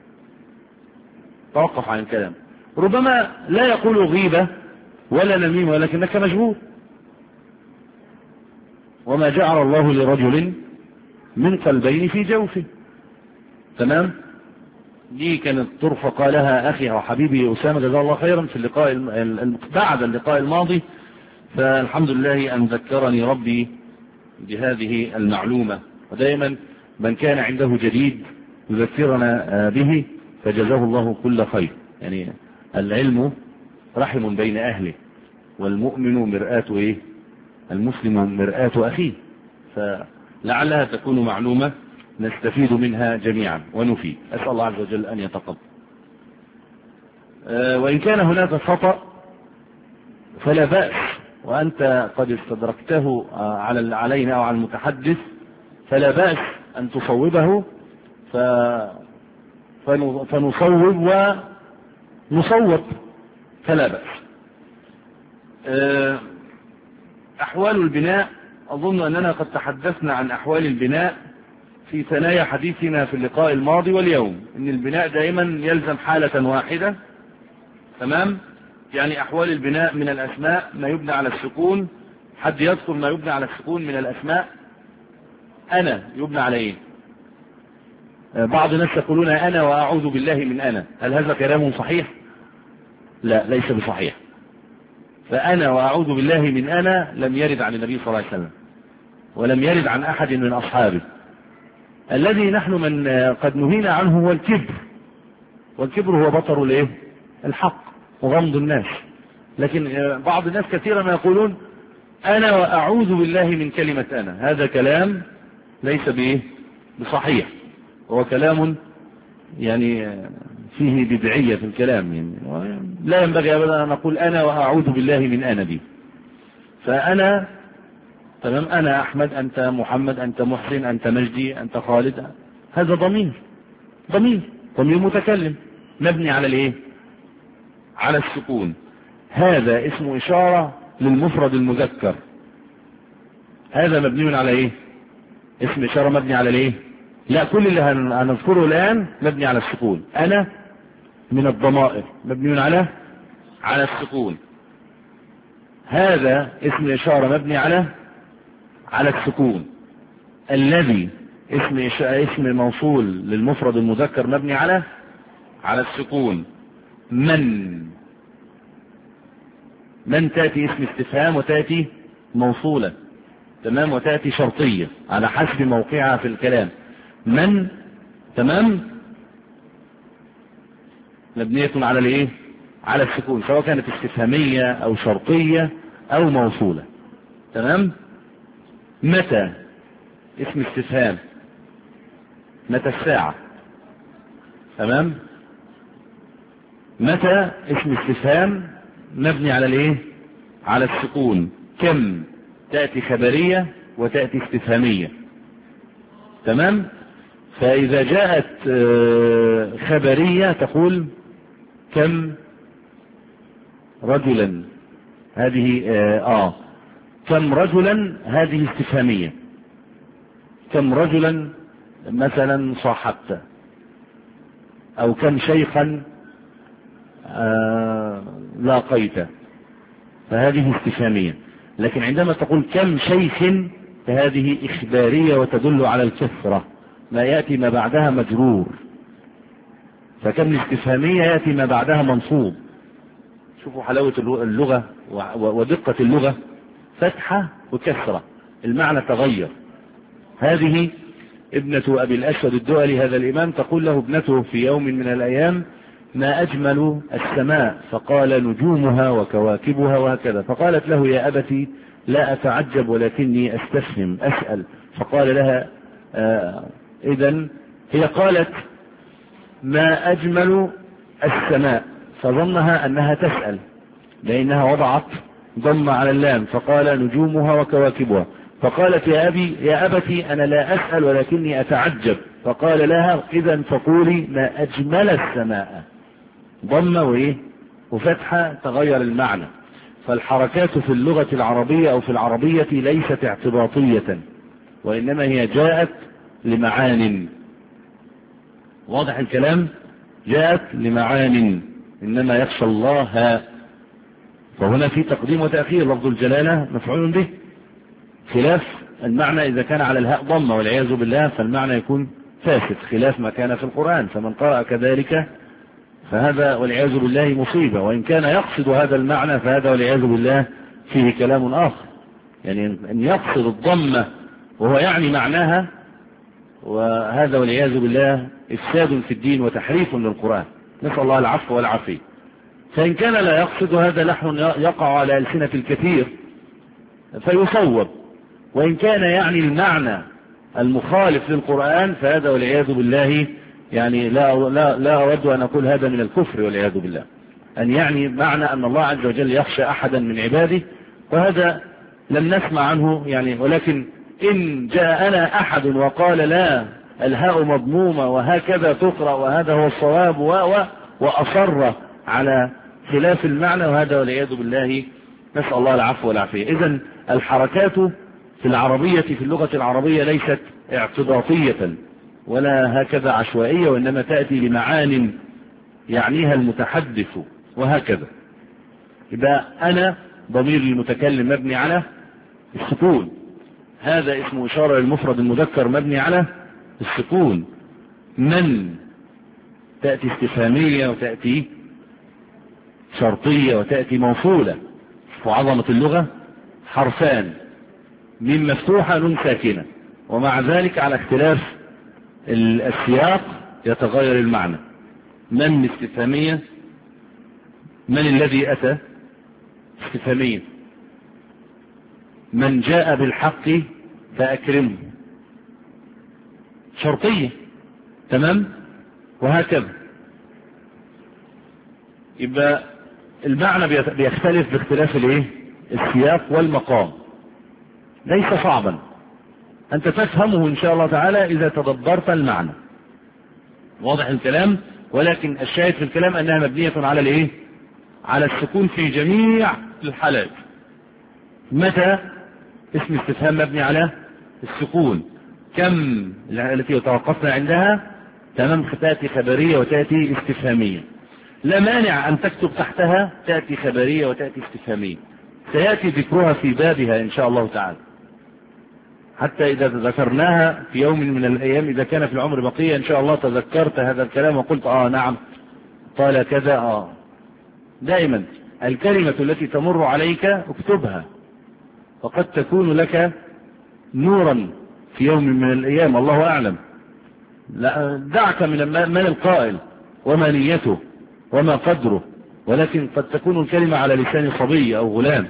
توقف عن الكلام. ربما لا يقول غيبة ولا نميمة، ولكنك مجبور. وما جعل الله لرجل من قلبين في جوفه. تمام. دي كانت طرفة قالها أخي وحبيبي أسامة جزاه الله خيرا في اللقاء بعد اللقاء الماضي، فالحمد لله أن ذكرني ربي بهذه المعلومة. ودائما من كان عنده جديد يذكرنا به فجزاه الله كل خير. يعني العلم رحم بين أهله، والمؤمن مرآة إيه؟ المسلم مرآة أخيه. فلعلها تكون معلومة نستفيد منها جميعا ونفيد. أسأل الله عز وجل أن يتقبل. أه وإن كان هناك خطأ فلا بأس، وأنت قد استدركته على علينا أو على المتحدث، فلا بأس أن تصوبه ف... فنصوب ونصوب، فلا بأس. أه أحوال البناء، أظن أننا قد تحدثنا عن أحوال البناء في ثنايا حديثنا في اللقاء الماضي واليوم، إن البناء دائما يلزم حالة واحدة. تمام. يعني أحوال البناء من الأسماء ما يبنى على السكون. حد يذكر ما يبنى على السكون من الأسماء؟ أنا يبنى على إيه؟ بعض الناس يقولون أنا وأعوذ بالله من أنا. هل هذا كلام صحيح؟ لا، ليس بصحيح. فأنا وأعوذ بالله من أنا لم يرد عن النبي صلى الله عليه وسلم، ولم يرد عن أحد من أصحابه. الذي نحن من قد نهينا عنه هو الكبر، والكبر هو بطر الايه؟ الحق وغمض الناس. لكن بعض الناس كثيرا ما يقولون أنا وأعوذ بالله من كلمة أنا. هذا كلام ليس بإيه؟ بصحيح، هو كلام يعني فيه بدعية في الكلام. يعني لا ينبغي أبدا أن نقول أنا وأعوذ بالله من أنا دي. فأنا تمام، أنا أحمد، أنت محمد، أنت محسن، أنت مجدي، أنت خالد. هذا ضمير ضمير ضمير متكلم مبني على الإيه؟ على السكون. هذا اسم إشارة للمفرد المذكر. هذا مبني على إيه؟ اسم إشارة مبني على الايه؟ لا، كل اللي هنذكره الآن مبني على السكون. أنا من الضمائر مبني على على السكون. هذا اسم إشارة مبني على على السكون. الذي اسم اسم موصول للمفرد المذكر مبني على على السكون. من من تأتي اسم استفهام وتأتي موصولة، تمام، وتأتي شرطية على حسب موقعها في الكلام. من، تمام، مبنية على الايه؟ على السكون، سواء كانت استفهامية او شرطية او موصولة، تمام. متى اسم استفهام، متى الساعة، تمام. متى اسم استفهام مبني على الايه؟ على السكون. كم تأتي خبرية وتأتي استفهامية، تمام. فإذا جاءت خبرية تقول كم رجلا، هذه آه كم رجلا هذه استفهامية. كم رجلا مثلا صاحبت، أو كم شيخا آه لاقيت، فهذه استفهامية. لكن عندما تقول كم شيخ فهذه إخبارية وتدل على الكثرة، ما يأتي ما بعدها مجرور. فكم الاستفهامية يأتي ما بعدها منصوب. شوفوا حلاوة اللغة ودقة اللغة، فتحة وكسرة، المعنى تغير. هذه ابنة أبي الأسود الدؤلي، هذا الإمام، تقول له ابنته في يوم من الأيام: ما أجمل السماء؟ فقال: نجومها وكواكبها وهكذا. فقالت له: يا أبتي لا أتعجب ولكني أستفهم أسأل. فقال لها: آه إذن هي قالت: ما أجمل السماء، فظنها أنها تسأل لأنها وضعت ضم على اللام، فقال: نجومها وكواكبها. فقالت: يا أبي يا أبتي أنا لا أسأل ولكني أتعجب. فقال لها: إذن فقولي ما أجمل السماء، ضم وإيه وفتحة، تغير المعنى. فالحركات في اللغة العربية أو في العربية ليست اعتباطية، وإنما هي جاءت لمعان. واضح الكلام؟ جاءت لمعان، إنما يخشى الله. فهنا في تقديم وتأخير، لفظ الجلالة مفعول به، خلاف المعنى إذا كان على الهاء ضمة والعياذ بالله، فالمعنى يكون فاسد، خلاف ما كان في القرآن. فمن قرأ كذلك فهذا والعياذ بالله مصيبة، وإن كان يقصد هذا المعنى فهذا والعياذ بالله فيه كلام آخر. يعني أن يقصد الضمة وهو يعني معناها، وهذا والعياذ بالله إفساد في الدين وتحريف للقرآن، نسأل الله العفو والعافية. فإن كان لا يقصد، هذا لحن يقع على ألسنة الكثير فيصوب، وإن كان يعني المعنى المخالف للقرآن فهذا والعياذ بالله يعني لا, لا, لا أود أن أقول هذا من الكفر والعياذ بالله، أن يعني معنى أن الله عز وجل يخشى أحدا من عباده، وهذا لم نسمع عنه يعني. ولكن إن جاءنا أحد وقال لا الهاء مضمومة وهكذا تقرأ وهذا هو الصواب و وأصر على خلاف المعنى، وهذا والعياذ بالله نسأل الله العفو والعافية. إذن الحركات في العربية في اللغة العربية ليست اعتباطية ولا هكذا عشوائية، وإنما تأتي لمعان يعنيها المتحدث وهكذا. يبقى أنا ضمير المتكلم مبني على السكون، هذا اسم إشارة للمفرد المذكر مبني على السكون. من تأتي استفهامية وتأتي شرطية وتأتي موصولة. وعظمة اللغة حرفان، من مفتوحة نون ساكنة، ومع ذلك على اختلاف السياق يتغير المعنى. من استفهامية، من الذي أتى استفهامية. من جاء بالحق فأكرمه شرطية، تمام، وهكذا. يبقى المعنى بيختلف باختلاف الايه السياق والمقام. ليس صعبا، أنت تفهمه إن شاء الله تعالى إذا تدبرت المعنى. واضح الكلام؟ ولكن الشاهد في الكلام أنها مبنية على الايه على السكون في جميع الحالات. متى اسم استفهام مبني على السكون، كم التي توقفنا عندها تمام تأتي خبرية وتأتي استفهامية. لا مانع أن تكتب تحتها تأتي خبرية وتأتي استفهامية، سيأتي ذكرها في بابها إن شاء الله تعالى، حتى إذا ذكرناها في يوم من الأيام إذا كان في العمر بقية إن شاء الله تذكرت هذا الكلام وقلت آه نعم قال كذا. آه دائما الكلمة التي تمر عليك اكتبها، وقد تكون لك نورا في يوم من الأيام، الله أعلم. لا دعك من من القائل وما نيته وما قدره، ولكن قد تكون الكلمة على لسان صبي أو غلام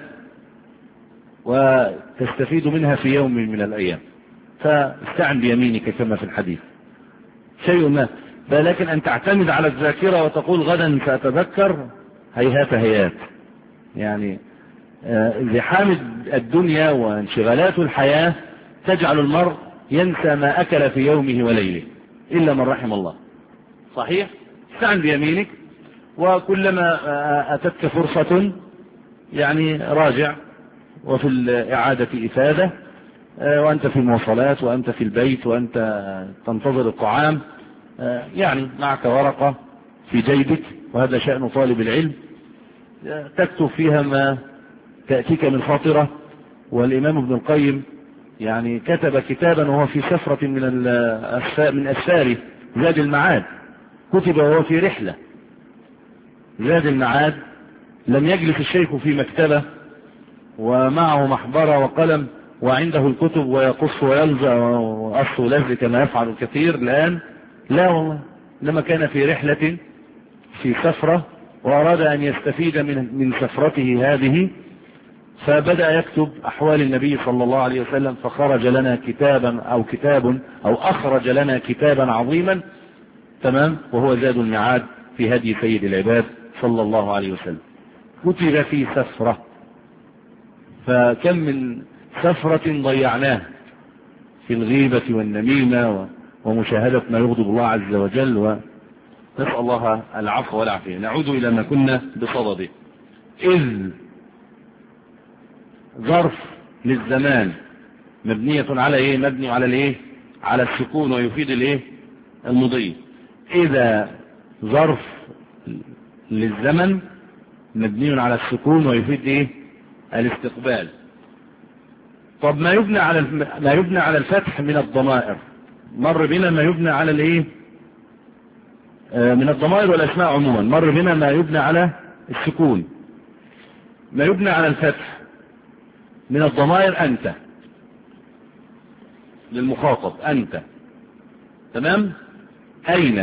وتستفيد منها في يوم من الأيام. فاستعن بيمينك كما في الحديث شيء ما، لكن أن تعتمد على الذاكرة وتقول غدا سأتذكر، هيهات هيات. يعني زحام الدنيا وانشغالات الحياة تجعل المرء ينسى ما أكل في يومه وليله إلا من رحم الله. صحيح؟ استعن بيمينك، وكلما أتتك فرصة يعني راجع، وفي الإعادة إفادة، وأنت في المواصلات وأنت في البيت وأنت تنتظر الطعام، يعني معك ورقة في جيبك، وهذا شأن طالب العلم، تكتب فيها ما تأتيك من خاطرة. والإمام ابن القيم يعني كتب كتابا وهو في سفرة من من أسفاره زاد المعاد، كتب وهو في رحلة زاد المعاد، لم يجلس الشيخ في مكتبة ومعه محبرة وقلم وعنده الكتب ويقص ويلزق وقص ولزق كما يفعل الكثير الآن، لا والله، لما كان في رحلة في سفرة وأراد أن يستفيد من من سفرته هذه، فبدأ يكتب أحوال النبي صلى الله عليه وسلم، فخرج لنا كتابا أو كتاب أو أخرج لنا كتابا عظيما تمام، وهو زاد المعاد في هدي سيد العباد صلى الله عليه وسلم، كتب في سفرة. فكم من سفرة ضيعناها في الغيبة والنميمة ومشاهدة ما يغضب الله عز وجل، ونسأل الله العفو والعافية. نعود إلى ما كنا بصدده. إذ ظرف للزمان مبنية على ايه؟ مبني على الايه؟ على السكون ويفيد الايه؟ المضي. اذا ظرف للزمن مبني على السكون ويفيد ايه؟ الاستقبال. طب ما يبنى على ما يبنى على الفتح من الضمائر، مر بنا ما يبنى على الايه؟ آه من الضمائر والاسماء عموما، مر بنا ما يبنى على السكون. ما يبنى على الفتح من الضمائر أنت للمخاطب، أنت تمام. أين؟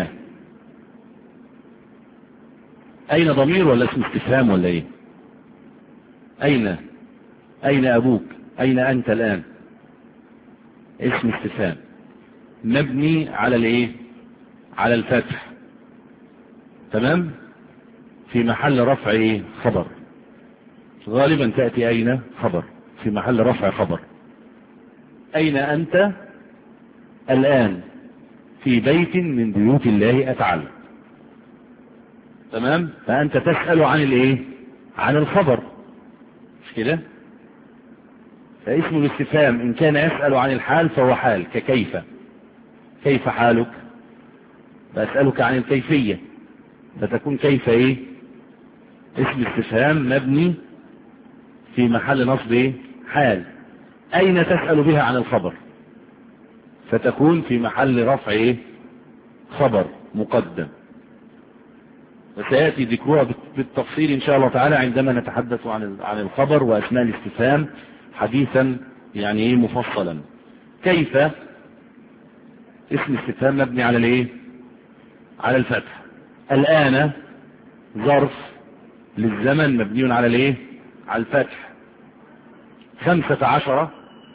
أين ضمير ولا اسم استفهام ولا إيه؟ أين؟ أين أبوك؟ أين أنت الآن؟ اسم استفهام مبني على الإيه؟ على الفتح تمام، في محل رفع إيه؟ خبر. غالبا تأتي أين خبر في محل رفع خبر. أين أنت الآن؟ في بيت من بيوت الله أتعلم تمام. فأنت تسأل عن الإيه؟ عن الخبر، مش كده؟ فاسم الاستفهام إن كان يسأل عن الحال فهو حال، ككيف، كيف حالك؟ فأسألك عن الكيفية، فتكون كيف إيه؟ اسم استفهام مبني في محل نصب إيه؟ حال. أين تسأل بها عن الخبر؟ فتكون في محل رفع إيه؟ خبر مقدم. وسيأتي ذكرها بالتفصيل إن شاء الله تعالى عندما نتحدث عن عن الخبر وأسماء الاستفهام حديثا يعني إيه مفصلا. كيف اسم استفهام مبني على الإيه؟ على الفتح. الآن ظرف للزمن مبني على الإيه؟ على الفتح. خمسة عشرة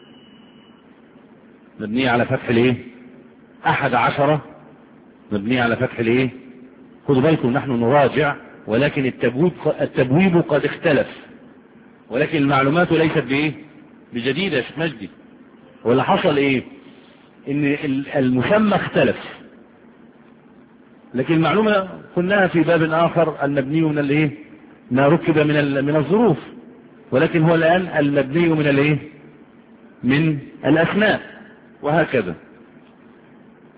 مبنية على فتح الايه؟ احد عشرة مبنية على فتح الايه؟ خذوا بالكم نحن نراجع، ولكن التبويب التبويب قد اختلف، ولكن المعلومات ليست بايه؟ بجديدة يا شيخ مجدي. واللي حصل ايه؟ ان المسمى اختلف، لكن المعلومة قلناها في باب اخر، المبني من الايه؟ ما ركب من من الظروف، ولكن هو الآن المبني من الايه؟ من الأسماء، وهكذا.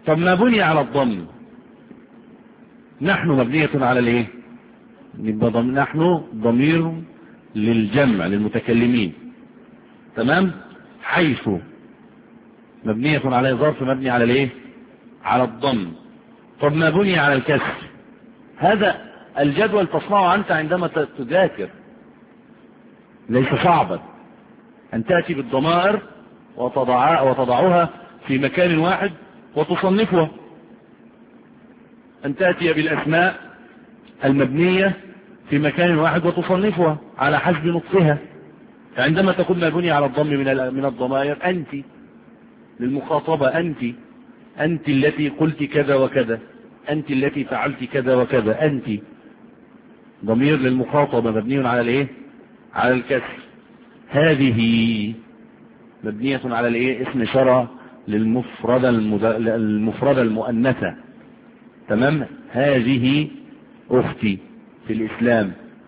طب ما بني على الضم نحن مبنية على الايه؟ يبقى نحن ضمير للجمع للمتكلمين. تمام. حيث مبنية على ظرف مبني على الايه؟ على الضم. طب ما بني على الكسر، هذا الجدول تصنعه انت عندما تذاكر، ليس صعبا ان تأتي بالضمائر وتضع وتضعها في مكان واحد وتصنفها، ان تأتي بالاسماء المبنية في مكان واحد وتصنفها على حسب نطقها. فعندما تقول ما بني على الضم من من الضمائر، انت للمخاطبة، انت انت التي قلت كذا وكذا، انت التي فعلت كذا وكذا، انت ضمير للمخاطبة مبني على الايه؟ على الكسر. هذه مبنية على الايه؟ اسم إشارة للمفردة المد... المفردة المؤنثة. تمام. هذه اختي في الاسلام،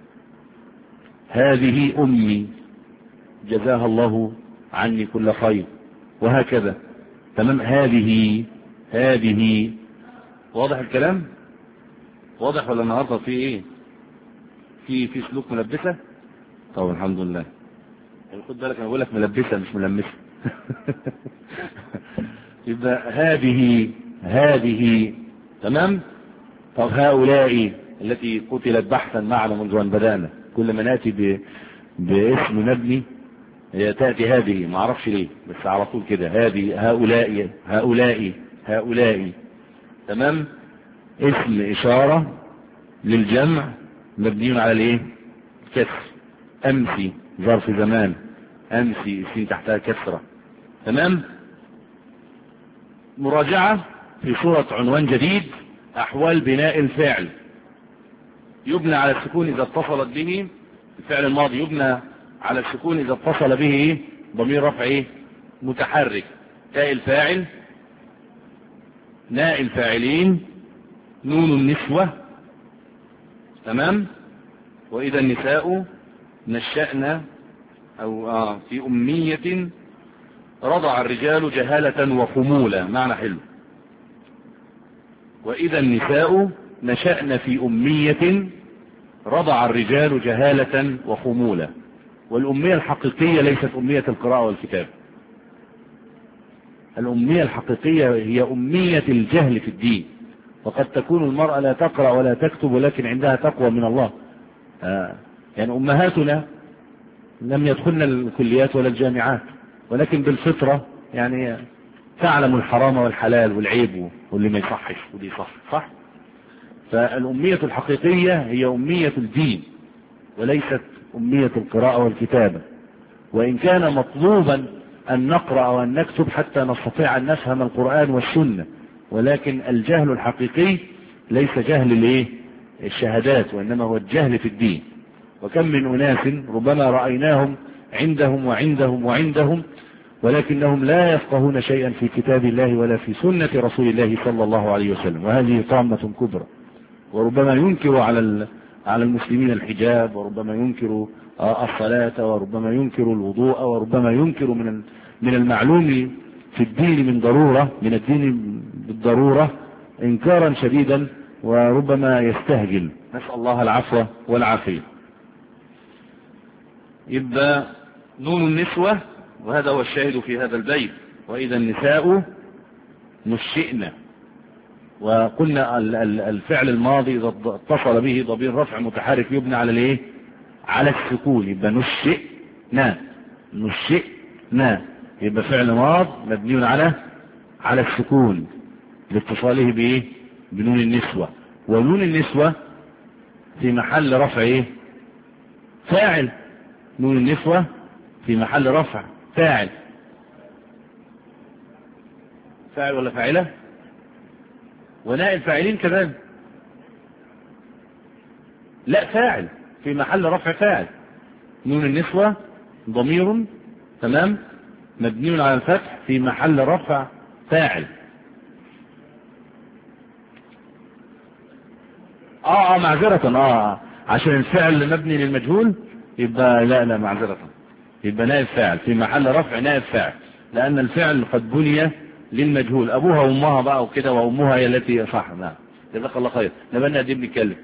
هذه امي جزاها الله عني كل خير، وهكذا. تمام. هذه هذه واضح الكلام؟ واضح ولا النهارده في ايه؟ في في سلوك ملبسه؟ طب الحمد لله. خد بالك انا بقول لك ملبسه مش ملمسه. يبقى هذه هذه. تمام. طب هؤلاء التي قتلت بحثا معنا منذ ان بدانا، كل ما ناتي ب... باسم مبني هي تاتي هذه، ما اعرفش ليه بس على طول كده، هذه هؤلاء هؤلاء هؤلاء. تمام. اسم اشاره للجمع مبني على الايه؟ كسر. امسي ظرف زمان، امسي السين تحتها كسره. تمام. مراجعه في صوره عنوان جديد، احوال بناء الفعل. يبنى على السكون اذا اتصلت به، الفعل الماضي يبنى على السكون اذا اتصل به ايه؟ ضمير رفع ايه؟ متحرك. تاء الفاعل، ناء الفاعلين، نون النسوة. تمام. واذا النساء نشأنا او آه في امية رضع الرجال جهالة وخمولة، معنى حلو. واذا النساء نشأن في امية رضع الرجال جهالة وخمولة. والامية الحقيقية ليست امية القراءة والكتاب، الامية الحقيقية هي امية الجهل في الدين. وقد تكون المرأة لا تقرأ ولا تكتب ولكن عندها تقوى من الله. آه يعني امهاتنا لم يدخلن الكليات ولا الجامعات، ولكن بالفطرة يعني تعلم الحرام والحلال والعيب واللي ما يصحش ودي صح صح. فالأمية الحقيقية هي أمية الدين وليست أمية القراءة والكتابة. وإن كان مطلوبا أن نقرأ وأن نكتب حتى نستطيع أن نفهم القرآن والسنة، ولكن الجهل الحقيقي ليس جهل الايه؟ الشهادات، وإنما هو الجهل في الدين. وكم من أناس ربما رأيناهم عندهم وعندهم وعندهم ولكنهم لا يفقهون شيئا في كتاب الله ولا في سنة رسول الله صلى الله عليه وسلم، وهذه طامة كبرى. وربما ينكر على على المسلمين الحجاب، وربما ينكر الصلاة، وربما ينكر الوضوء، وربما ينكر من من المعلوم في الدين من ضرورة من الدين بالضرورة انكارا شديدا، وربما يستهجل. نسأل الله العفو والعافية. يبقى نون النسوة، وهذا هو الشاهد في هذا البيت. وإذا النساء نشئنا، وقلنا الفعل الماضي إذا اتصل به ضمير رفع متحرك يبنى على الايه؟ على السكون. يبقى نشئنا نشئنا يبقى فعل ماض مبني على على السكون لاتصاله بايه؟ بنون النسوة. ونون النسوة في محل رفع ايه؟ فاعل. نون النسوة في محل رفع فاعل. فاعل ولا فاعلة؟ وناء الفاعلين كذلك. لا، فاعل في محل رفع فاعل. نون النسوة ضمير تمام مبني على الفتح في محل رفع فاعل. اه اه معذرة اه عشان الفعل مبني للمجهول يبقى لا لا معذرة، يبقى نائب فاعل في محل رفع نائب فاعل، لأن الفعل قد بني للمجهول، ابوها وامها بقى وكده، وامها هي التي صح. نعم جزاك الله خير. نبقى دي بنتكلم.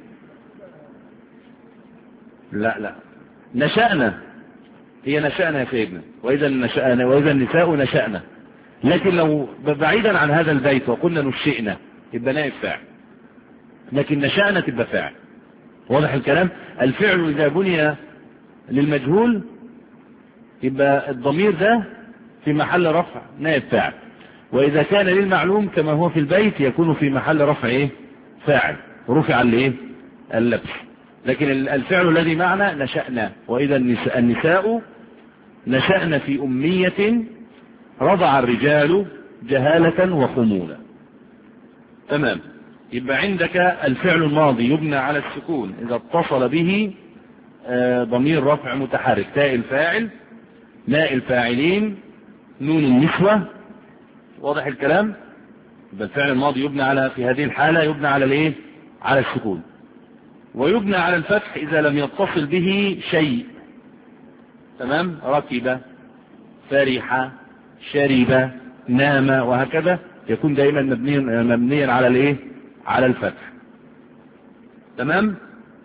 لا لا نشأنا، هي نشأنا يا سيدنا، واذا نشأنا واذا النساء نشأنا. لكن لو بعيدا عن هذا البيت وقلنا نشئنا يبقى نائب فاعل، لكن نشأنا تبقى فاعل. واضح الكلام؟ الفعل اذا بني للمجهول يبقى الضمير ده في محل رفع نائب فاعل، واذا كان للمعلوم كما هو في البيت يكون في محل رفع ايه؟ فاعل، رفع الايه؟ اللبس. لكن الفعل الذي معنا نشأنا، واذا النساء, النساء نشأنا في أمية رضع الرجال جهالة وخمولة. تمام. يبقى عندك الفعل الماضي يبنى على السكون إذا اتصل به ضمير رفع متحرك، تاء الفاعل، ماء الفاعلين، نون النسوة. واضح الكلام؟ يبقى الفعل الماضي يبنى على في هذه الحالة يبنى على الايه؟ على السكون. ويبنى على الفتح إذا لم يتصل به شيء. تمام؟ ركب، فرح، شرب، نام، وهكذا يكون دائما مبنيا مبنيا على الايه؟ على الفتح. تمام؟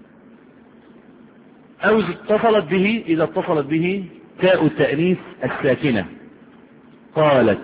او اذا اتصلت به اذا اتصلت به تاء التأنيث الساكنة. قالت،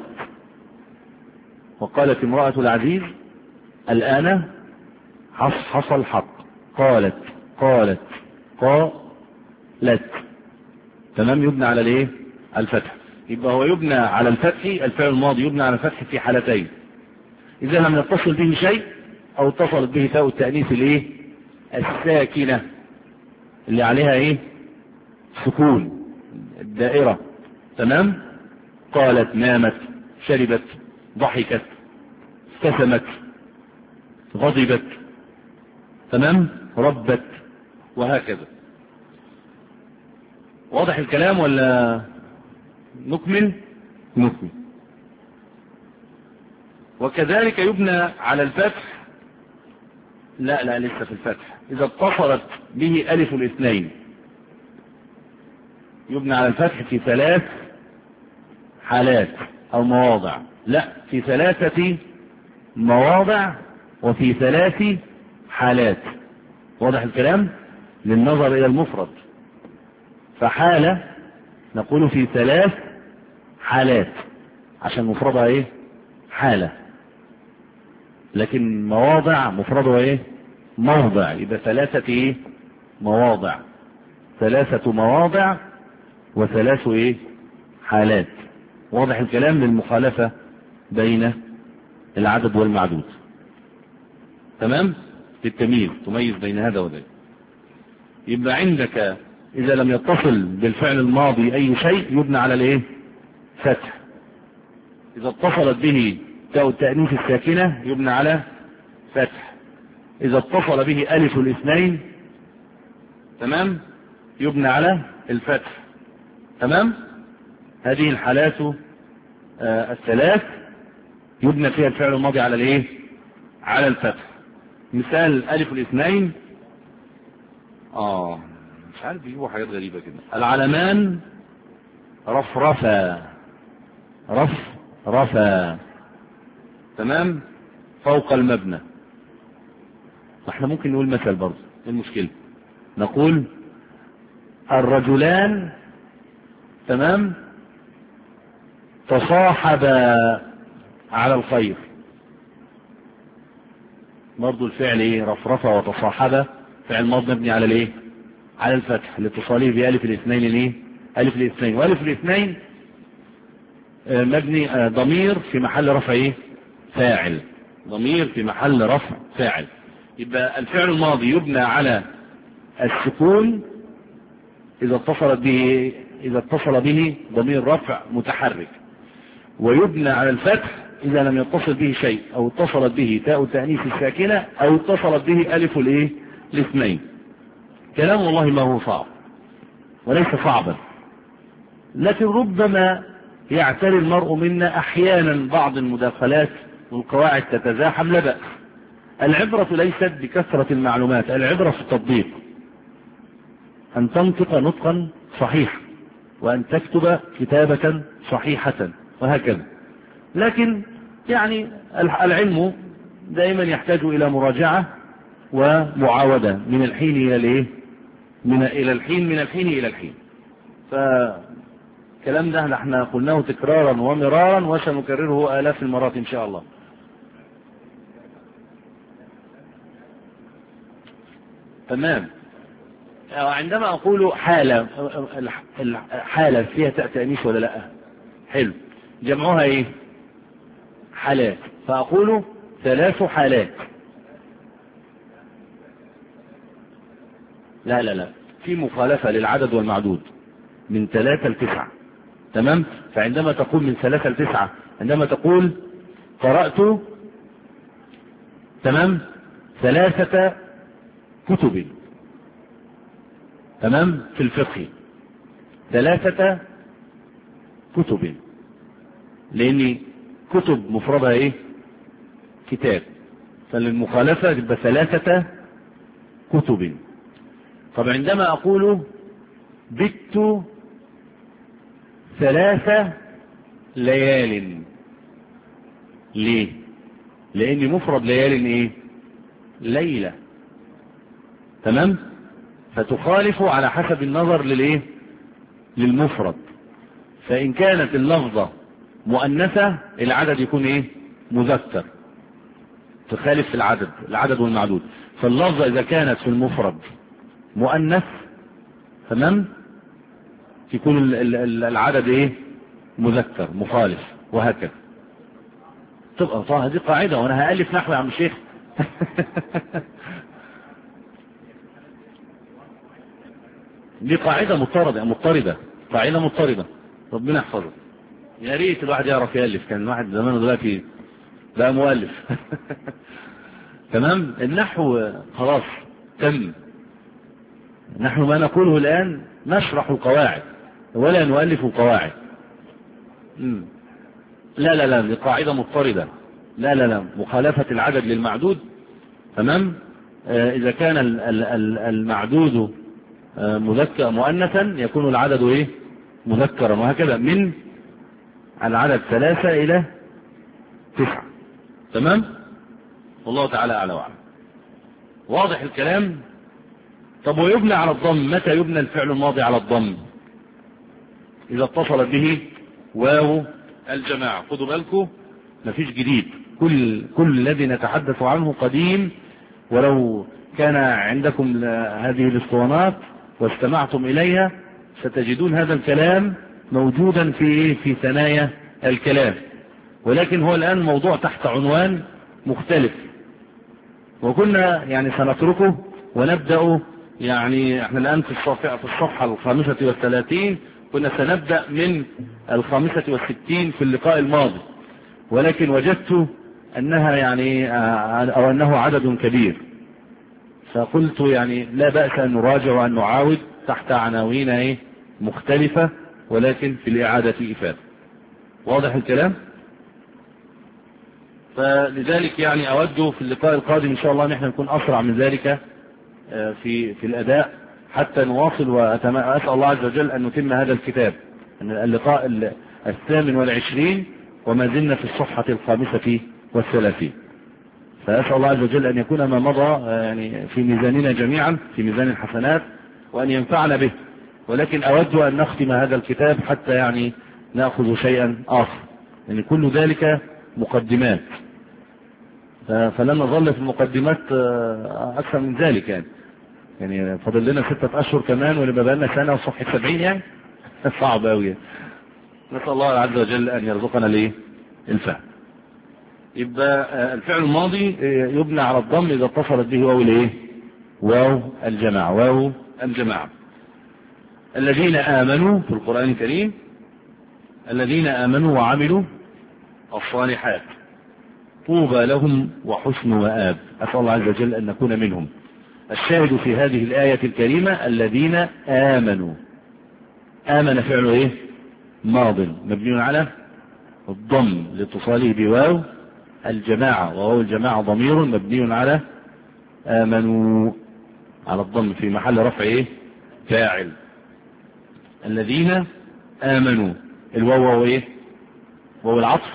وقالت امرأة العزيز الآن حصل الحق. قالت قالت قالت. تمام؟ يبنى على الايه؟ الفتح. يبقى هو يبنى على الفتح، الفعل الماضي يبنى على الفتح في حالتين: اذا لم يتصل به شيء او اتصلت به تاء التأنيث الايه؟ الساكنة اللي عليها ايه؟ سكون الدائرة. تمام؟ قالت، نامت، شربت، ضحكت، ابتسمت، غضبت. تمام؟ ربت، وهكذا. واضح الكلام ولا نكمل؟ نكمل. وكذلك يبنى على الفتح، لا لا لسه في الفتح، إذا اتصلت به ألف الاثنين يبنى على الفتح في ثلاث حالات أو مواضع. لا، في ثلاثة مواضع وفي ثلاث حالات. واضح الكلام؟ للنظر إلى المفرد. فحالة نقول في ثلاث حالات عشان مفردها ايه؟ حالة. لكن مواضع مفردها ايه؟ موضع. يبقى ثلاثة ايه؟ مواضع. ثلاثة مواضع وثلاث ايه؟ حالات. واضح الكلام؟ للمخالفة بين العدد والمعدود. تمام؟ للتمييز، تميز بين هذا وذاك. يبقى عندك إذا لم يتصل بالفعل الماضي أي شيء يبنى على الايه؟ فتح. إذا اتصلت به تاء التأنيث الساكنة يبنى على فتح. إذا اتصل به ألف الاثنين تمام يبنى على الفتح. تمام؟ هذه الحالات آه الثلاث يبنى فيها الفعل الماضي على الايه؟ على الفتح. مثال ألف الاثنين، اه مش عارف بيجيبوا حاجات غريبة كده. العلمان رفرفا، رفرفا. تمام؟ فوق المبنى. احنا ممكن نقول مثل برضه، ايه المشكلة؟ نقول الرجلان تمام تصاحبا على الخير. برضه الفعل ايه؟ رفرفا وتصاحبا، فعل ماضي مبني على الايه؟ على الفتح لاتصاله بألف الاثنين الايه؟ ألف الاثنين. وألف الاثنين مبني ضمير في محل رفع ايه؟ فاعل. ضمير في محل رفع فاعل. يبقى الفعل الماضي يبنى على السكون إذا اتصل به إذا اتصل به ضمير رفع متحرك، ويبنى على الفتح إذا لم يتصل به شيء أو اتصلت به تاء التأنيث الساكنة أو اتصلت به ألف الايه؟ الاثنين. كلام والله ما هو صعب وليس صعبا، لكن ربما يعتري المرء منا أحيانا بعض المداخلات والقواعد تتزاحم. لا بأس. العبرة ليست بكثرة المعلومات، العبرة في التطبيق، أن تنطق نطقا صحيحا وأن تكتب كتابة صحيحة وهكذا. لكن يعني العلم دائما يحتاج إلى مراجعة ومعاودة من الحين إلى الإيه؟ من إلى الحين من الحين إلى الحين. فالكلام ده نحن قلناه تكرارا ومرارا وسنكرره آلاف المرات إن شاء الله. تمام. عندما أقول حالة، حالة فيها تاء تأنيث ولا لا؟ حلو. جمعها إيه؟ حالات. فأقول ثلاث حالات. لا لا لا، في مخالفة للعدد والمعدود من ثلاثة لتسعة. تمام. فعندما تقول من ثلاثة لتسعة، عندما تقول قرأت تمام ثلاثة كتب، تمام، في الفقه ثلاثة كتب، لأن كتب مفردها ايه؟ كتاب. فالمخالفة يبقى ثلاثة كتب. طب عندما أقول بت ثلاث ليال، ليه؟ لأن مفرد ليال ايه؟ ليلة. تمام. فتخالف على حسب النظر للايه؟ للمفرد. فإن كانت اللفظة مؤنثة العدد يكون ايه؟ مذكر، تخالف في العدد العدد والمعدود. فاللفظة إذا كانت في المفرد مؤنث تمام يكون العدد ايه؟ مذكر مخالف، وهكذا. تبقى طه دي قاعدة وانا هألف نحو يا عم الشيخ. دي قاعدة مضطردة مضطردة قاعدة مضطردة. ربنا يحفظه. يا ريت الواحد يعرف يألف، كان الواحد زمانه دلوقتي بقى مؤلف. تمام. النحو خلاص تم. نحن ما نقوله الآن نشرح القواعد ولا نؤلف القواعد. مم. لا لا لا، دي قاعدة مضطردة. لا لا لا، مخالفة العدد للمعدود. تمام. آه إذا كان المعدود آه مذكر مؤنثا يكون العدد ايه؟ مذكرا، وهكذا من العدد ثلاثة إلى تسعة. تمام. والله تعالى أعلى وأعلم. واضح الكلام؟ طب ويبنى على الضم، متى يبنى الفعل الماضي على الضم؟ إذا اتصلت به واو الجماعة. خدوا بالكم مفيش جديد، كل كل الذي نتحدث عنه قديم، ولو كان عندكم هذه الاسطوانات واستمعتم إليها ستجدون هذا الكلام موجودا في في ثنايا الكلام، ولكن هو الآن موضوع تحت عنوان مختلف، وكنا يعني سنتركه ونبدأ. يعني احنا الآن في الصفحة في الصفحة الخامسة والثلاثين، كنا سنبدأ من الخامسة والستين في اللقاء الماضي، ولكن وجدت أنها يعني أو أنه عدد كبير، فقلت يعني لا بأس أن نراجع وأن نعاود تحت عناوين ايه مختلفة، ولكن في الإعادة إفادة. واضح الكلام؟ فلذلك يعني أود في اللقاء القادم إن شاء الله نحن نكون أسرع من ذلك في في الأداء حتى نواصل، وأسأل الله عز وجل أن نتم هذا الكتاب. اللقاء الثامن والعشرين وما زلنا في الصفحة الخامسة والثلاثين، فأسأل الله عز وجل أن يكون ما مضى يعني في ميزاننا جميعا، في ميزان الحسنات، وأن ينفعنا به. ولكن أود أن نختم هذا الكتاب حتى يعني نأخذ شيئا آخر، يعني كل ذلك مقدمات، فلن نظل في المقدمات أكثر من ذلك. يعني يعني فضل لنا ستة أشهر كمان ونبقى بقى لنا سنة وصفحة سبعين، يعني صعب أوي. نسأل الله عز وجل أن يرزقنا ليه الفهم. يبقى الفعل الماضي يبنى على الضم إذا اتصلت به واو الايه؟ واو الجماعة. واو الجماعة. الذين آمنوا في القرآن الكريم، الذين آمنوا وعملوا الصالحات طوبى لهم وحسن مآب. أسأل الله عز وجل أن نكون منهم. الشاهد في هذه الآية الكريمة الذين آمنوا. آمن فعل ايه؟ ماض مبني على الضم لاتصاله بواو الجماعة، وواو الجماعة ضمير مبني على آمنوا على الضم في محل رفع ايه؟ فاعل. الذين آمنوا الواو واو ايه؟ واو العطف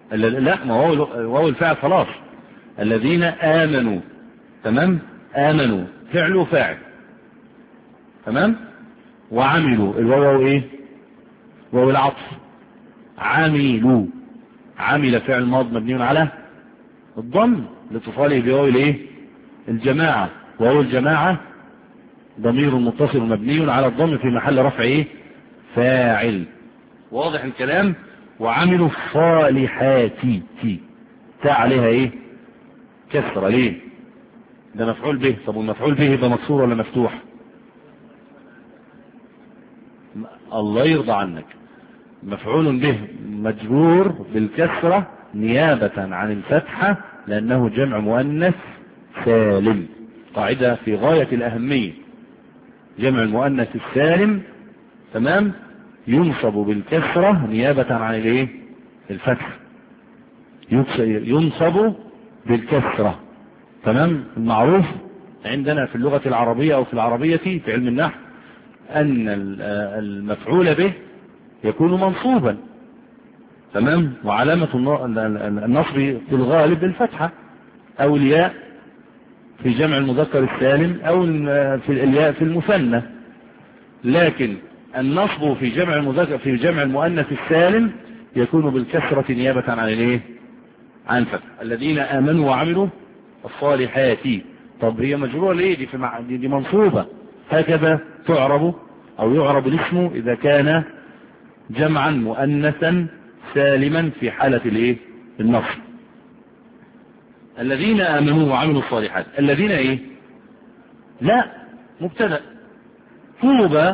لا، ما هو واو الفعل خلاص. الذين آمنوا، تمام، آمنوا فعل وفاعل، تمام، وعملوا الواو ايه؟ واو العطف. عملوا، عمل فعل ماض مبني على الضم لاتصاله بواو الايه؟ الجماعة. واو الجماعة ضمير متصل مبني على الضم في محل رفع ايه؟ فاعل. واضح الكلام؟ وعملوا الصالحات، تي تاء عليها ايه؟ كسرة. ليه؟ ده مفعول به. طب والمفعول به يبقى مكسور ولا مفتوح؟ الله يرضى عنك، مفعول به مجرور بالكسرة نيابة عن الفتحة لأنه جمع مؤنث سالم. قاعدة في غاية الأهمية. جمع المؤنث السالم، تمام، ينصب بالكسرة نيابة عن الايه؟ الفتح. ينصب بالكسرة، تمام. المعروف عندنا في اللغة العربية او في العربية في علم النحو ان المفعول به يكون منصوبا، تمام، وعلامة النصب في الغالب الفتحة او الياء في جمع المذكر السالم او في الياء في المثنى. لكن النصب في جمع المذكر في جمع المؤنث السالم يكون بالكسرة نيابة عن الايه؟ عن الفتح. الذين آمنوا وعملوا الصالحات. طب هي مجرورة ليه؟ دي في مع... دي, دي منصوبة. هكذا تعرب او يعرب الاسم اذا كان جمعا مؤنثا سالما في حالة الايه؟ النصب. الذين آمنوا وعملوا الصالحات. الذين ايه؟ لا، مبتدأ. طوبى،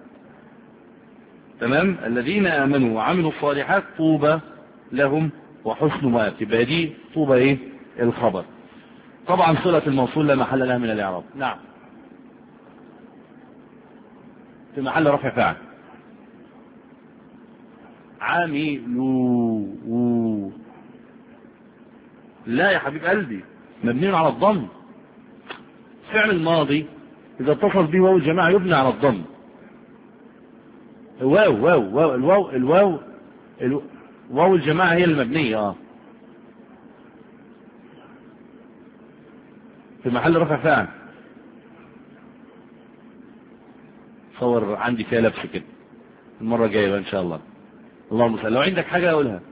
تمام. الذين آمنوا وعملوا الصالحات طوبى لهم وحسن مآب. تبقى دي طوبى ايه؟ الخبر. طبعا صلة الموصول لا محل لها من الاعراب. نعم، في محل رفع فاعل. عملوا، لا يا حبيب قلبي، مبني على الضم. فعل الماضي اذا اتصل به واو الجماعة يبنى على الضم. واو واو واو الواو الواو الواو واو الجماعة هي المبنية. اه في محل رفع فاعل. صور عندي فيها لبس كده، المرة الجاية ان شاء الله. اللهم صل. لو عندك حاجة اقولها.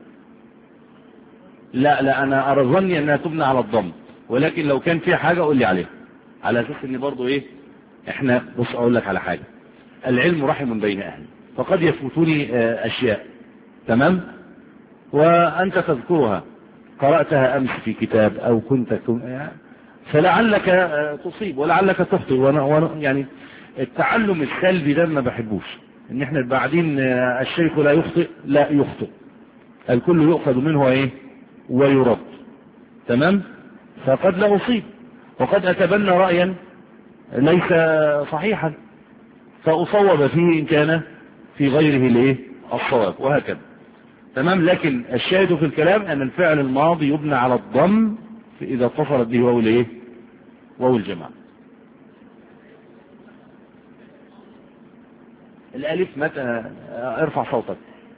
لا لا، انا ارى ظني انها تبنى على الضم، ولكن لو كان فيها حاجة قول لي عليها، على اساس ان برضو ايه، احنا بص اقول لك على حاجة. العلم رحم بين اهله، فقد يفوتني اشياء، تمام، وانت تذكرها، قرأتها امس في كتاب او كنت فلعلك تصيب ولعلك تخطئ. وانا يعني التعلم السلبي ده ما بحبوش، ان احنا بعدين الشيخ لا يخطئ، لا يخطئ، الكل يؤخذ منه ايه ويرد، تمام. فقد لا اصيب وقد اتبنى رأيا ليس صحيحا فاصوب فيه ان كان في غيره الايه الصواب، وهكذا، تمام. لكن الشاهد في الكلام ان الفعل الماضي يبنى على الضم اذا اتصلت به واو الايه واو الجماعة. الالف متى؟ ارفع صوتك.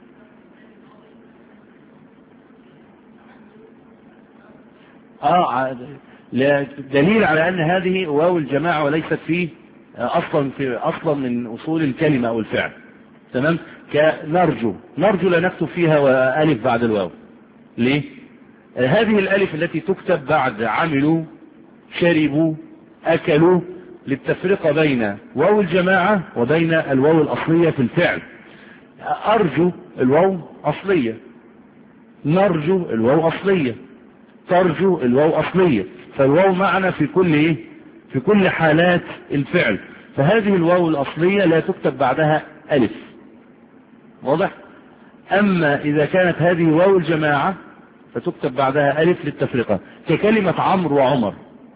اه دليل على ان هذه واو الجماعة وليست فيه اصلا في اصلا من اصول الكلمة او الفعل، تمام. كنرجو، نرجو لا نكتب فيها والف بعد الواو. ليه؟ هذه الالف التي تكتب بعد عملوا شربوا اكلوا للتفرقة بين واو الجماعة وبين الواو الاصلية في الفعل. ارجو الواو اصلية، نرجو الواو اصلية، ترجو الواو اصلية، فالواو معنا في كل ايه في كل حالات الفعل. فهذه الواو الاصلية لا تكتب بعدها الف، واضح. اما اذا كانت هذه واو الجماعة فتكتب بعدها الف للتفرقة، ككلمة عمرو وعمر.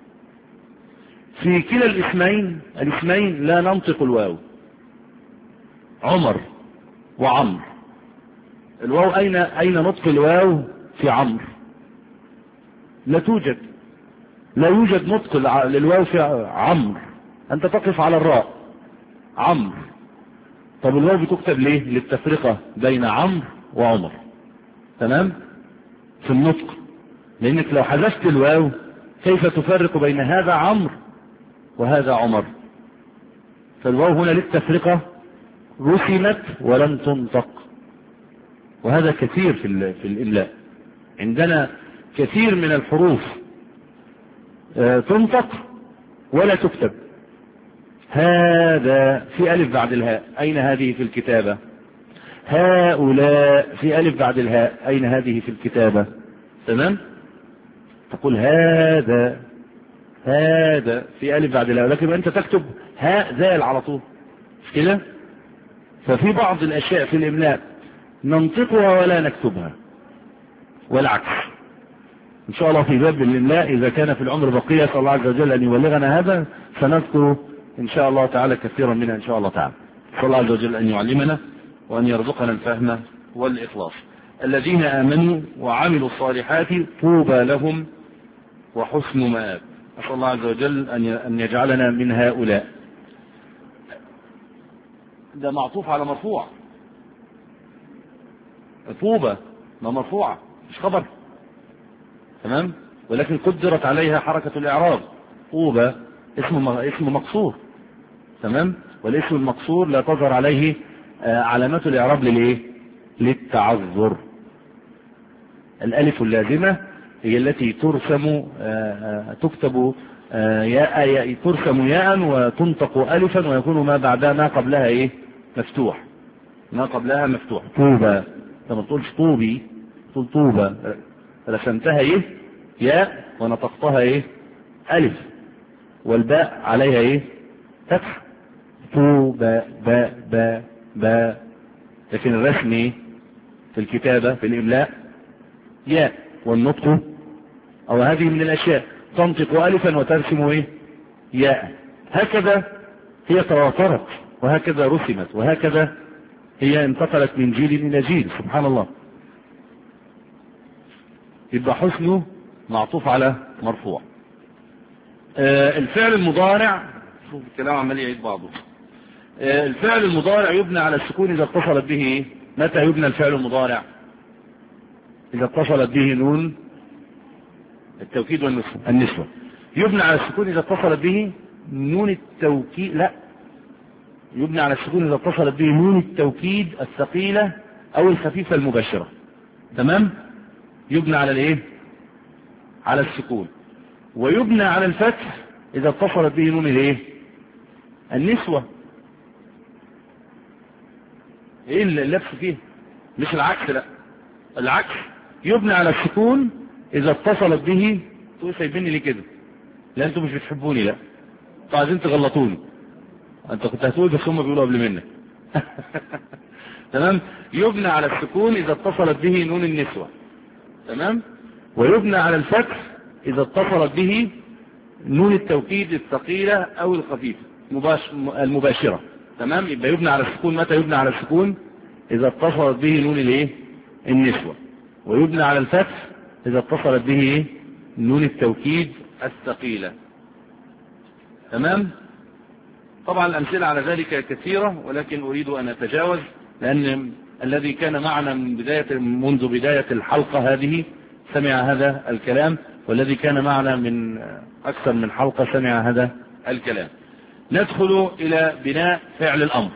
في كلا الاسمين الاسمين لا ننطق الواو، عمر وعمر. الواو اين اين نطق الواو؟ في عمرو لا توجد، لا يوجد نطق للواو في عمرو، انت تقف على الراء عمرو. طب الواو بتكتب ليه؟ للتفرقة بين عمرو وعمر، تمام. في النطق، لأنك لو حذفت الواو كيف تفرق بين هذا عمرو وهذا عمر؟ فالواو هنا للتفرقة رسمت ولم تنطق، وهذا كثير في في الإملاء. عندنا كثير من الحروف تنطق ولا تكتب. هذا في ألف بعد الهاء، أين هذه في الكتابة؟ هؤلاء في ألف بعد الهاء، أين هذه في الكتابة؟ تمام؟ تقول هذا هذا في ألف بعد الهاء، لكن أنت تكتب هاء زال على طول، مش كده؟ ففي بعض الأشياء في الإملاء ننطقها ولا نكتبها، والعكس. إن شاء الله في باب الإملاء إذا كان في العمر بقية صلى الله عز وجل أن يبلغنا هذا سنذكر إن شاء الله تعالى كثيرا منها إن شاء الله تعالى. صلى الله عز وجل أن يعلمنا وأن يرزقنا الفهم والإخلاص. الذين آمنوا وعملوا الصالحات طوبى لهم وحسن مآب. أسأل الله عز وجل أن يجعلنا من هؤلاء. ده معطوف على مرفوع، طوبى ما مرفوعة مش خبر، تمام؟ ولكن قدرت عليها حركة الإعراب. طوبى اسم اسم مقصور، تمام؟ والاسم المقصور لا تظهر عليه علامات الإعراب للإيه؟ للتعذر. الألف اللازمة هي التي ترسم تكتب ياء، ترسم ياء وتنطق ألفا ويكون ما بعدها ما قبلها إيه؟ مفتوح. ما قبلها مفتوح. طوبى، لما تقولش طوبي تقول طوبى، رسمتها إيه؟ ياء ونطقتها إيه؟ ألف، والباء عليها إيه؟ فتح. طوبى باء باء باء. لكن الرسم إيه؟ في الكتابة في الإملاء ياء، والنطق أو هذه من الأشياء تنطق ألفا وترسم إيه؟ ياء. هكذا هي تواترت وهكذا رسمت وهكذا هي انتقلت من جيل إلى جيل. سبحان الله. يبقى حسنه معطوف على مرفوع. آه الفعل المضارع، شوف الكلام عمال يعيد بعضه. آه الفعل المضارع يبنى على السكون إذا اتصلت به إيه؟ متى يبنى الفعل المضارع؟ إذا اتصلت به نون التوكيد والنسوة. يبنى على السكون إذا اتصلت به نون التوكيد، لا، يبنى على السكون إذا اتصلت به نون التوكيد الثقيلة أو الخفيفة المباشرة. تمام؟ يبنى على الإيه؟ على السكون. ويبنى على الفتح إذا اتصلت به نون الإيه؟ النسوة. إيه اللبس فيه؟ مش العكس، لا، العكس. يبنى على السكون إذا اتصلت به. تقول سايبيني ليه كده؟ لا أنتوا مش بتحبوني، لا أنتوا عايزين تغلطوني. أنت كنت هتقول بس هم بيقولوا قبل منك. تمام؟ يبنى على السكون إذا اتصلت به نون النسوة. تمام؟ ويبنى على الفتح إذا اتصلت به نون التوكيد الثقيلة أو الخفيفة المباشرة. تمام؟ يبقى يبنى على السكون. متى يبنى على السكون؟ إذا اتصلت به نون الإيه؟ النسوة. ويبنى على الفتح إذا اتصلت به إيه؟ نون التوكيد الثقيلة. تمام؟ طبعا الأمثلة على ذلك كثيرة، ولكن أريد أن أتجاوز، لأن الذي كان معنا من بداية منذ بداية الحلقة هذه سمع هذا الكلام، والذي كان معنا من أكثر من حلقة سمع هذا الكلام. ندخل إلى بناء فعل الأمر.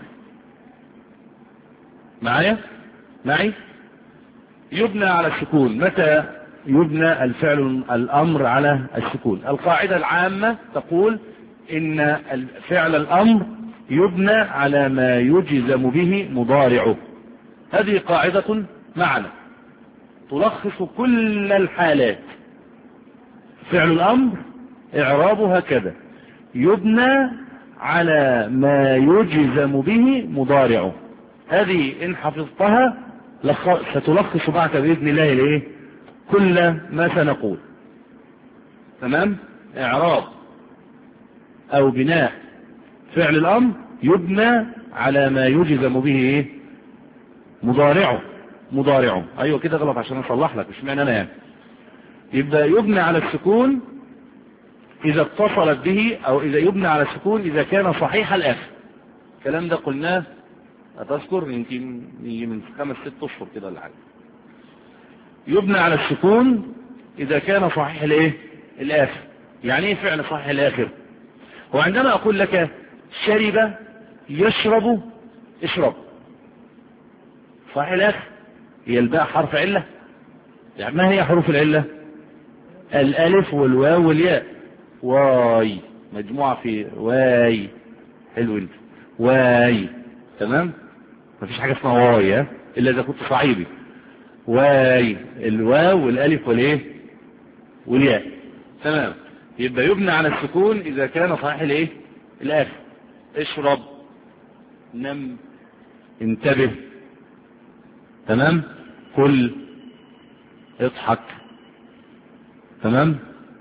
معايا؟ معي؟ يبنى على السكون. متى يبنى الفعل الأمر على السكون؟ القاعدة العامة تقول إن فعل الأمر يبنى على ما يجزم به مضارعه. هذه قاعدة معنا تلخص كل الحالات. فعل الأمر إعرابه هكذا: يبنى على ما يجزم به مضارعه. هذه إن حفظتها ستلخص معك بإذن الله لإيه؟ كل ما سنقول. تمام؟ إعراب أو بناء فعل الأمر يبنى على ما يجزم به إيه؟ مضارعه. مضارعه. أيوة كده غلط عشان أصلح لك، مش معنى أنا يعني. يبقى يبنى على السكون إذا اتصلت به، أو إذا يبنى على السكون إذا كان صحيح الآخر. الكلام ده قلناه أتذكر يمكن من خمس ست أشهر كده ولا حاجة. يبنى على السكون إذا كان صحيح الايه الآخر. يعني ايه فعل صحيح الآخر؟ وعندما أقول لك شرب يشرب اشرب، صحيح الآخر، هي الباء حرف علة. يعني ما هي حروف العلة؟ الألف والواو والياء. واي مجموعة في واي، حلو انت، واي، تمام. مفيش حاجة اسمها واي ها إلا إذا كنت صعيدي. واي، الواو والألف والايه والياء، تمام. يبقى يبنى على السكون إذا كان صحيح الايه الآخر. اشرب، نم، انتبه، تمام، كل، اضحك، تمام،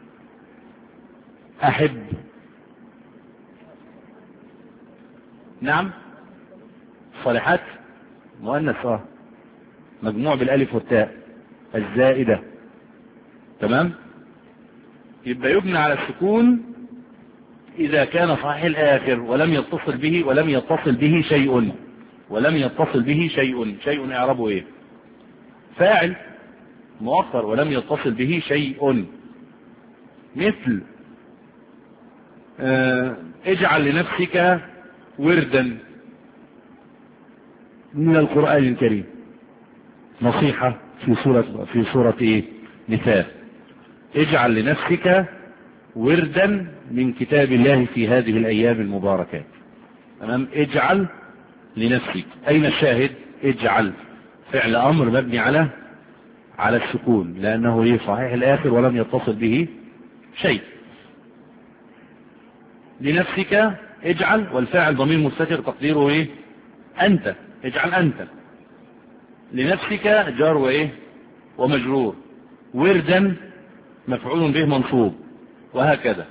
احب، نعم، صالحات مؤنث اه مجموع بالالف والتاء الزائدة، تمام. يبقى يبنى على السكون اذا كان صحيح الاخر ولم يتصل به ولم يتصل به شيء ولم يتصل به شيء شيء اعربه ايه؟ فاعل مؤخر ولم يتصل به شيء. مثل اه اجعل لنفسك وردا من القرآن الكريم، نصيحة في سورة في سورة ايه نساء. اجعل لنفسك وردا من كتاب الله في هذه الايام المباركات، تمام. اجعل لنفسك، اين الشاهد؟ اجعل فعل امر مبني على على السكون لانه ايه صحيح الاخر ولم يتصل به شيء. لنفسك اجعل، والفاعل ضمير مستتر تقديره ايه انت، اجعل انت. لنفسك جار وايه ومجرور، وردا مفعول به منصوب، وهكذا.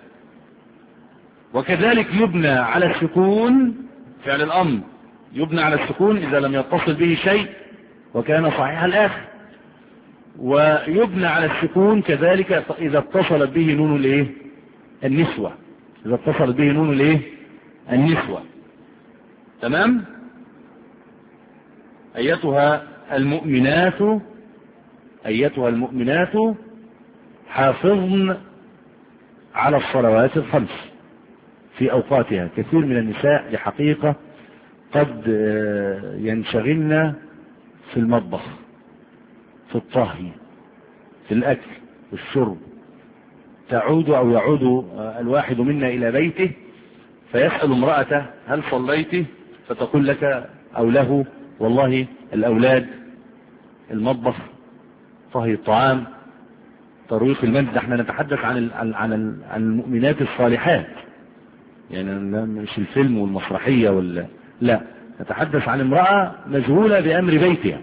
وكذلك يبنى على السكون فعل الامر يبنى على السكون اذا لم يتصل به شيء وكان صحيح الاخر. ويبنى على السكون كذلك اذا اتصلت به نون الايه النسوة، اذا اتصلت به نون الايه النسوة، تمام. ايتها المؤمنات ايتها المؤمنات حافظن على الصلوات الخمس في اوقاتها. كثير من النساء لحقيقة قد ينشغلن في المطبخ، في الطهي، في الاكل والشرب. تعود او يعود الواحد منا الى بيته فيسأل امرأته هل صليت؟ فتقول لك او له والله الاولاد، المطبخ، طهي الطعام، ترويق المنزل. احنا نتحدث عن ال عن ال عن المؤمنات الصالحات، يعني مش الفيلم والمسرحية ولا لا، نتحدث عن امرأة مشغولة بأمر بيتها.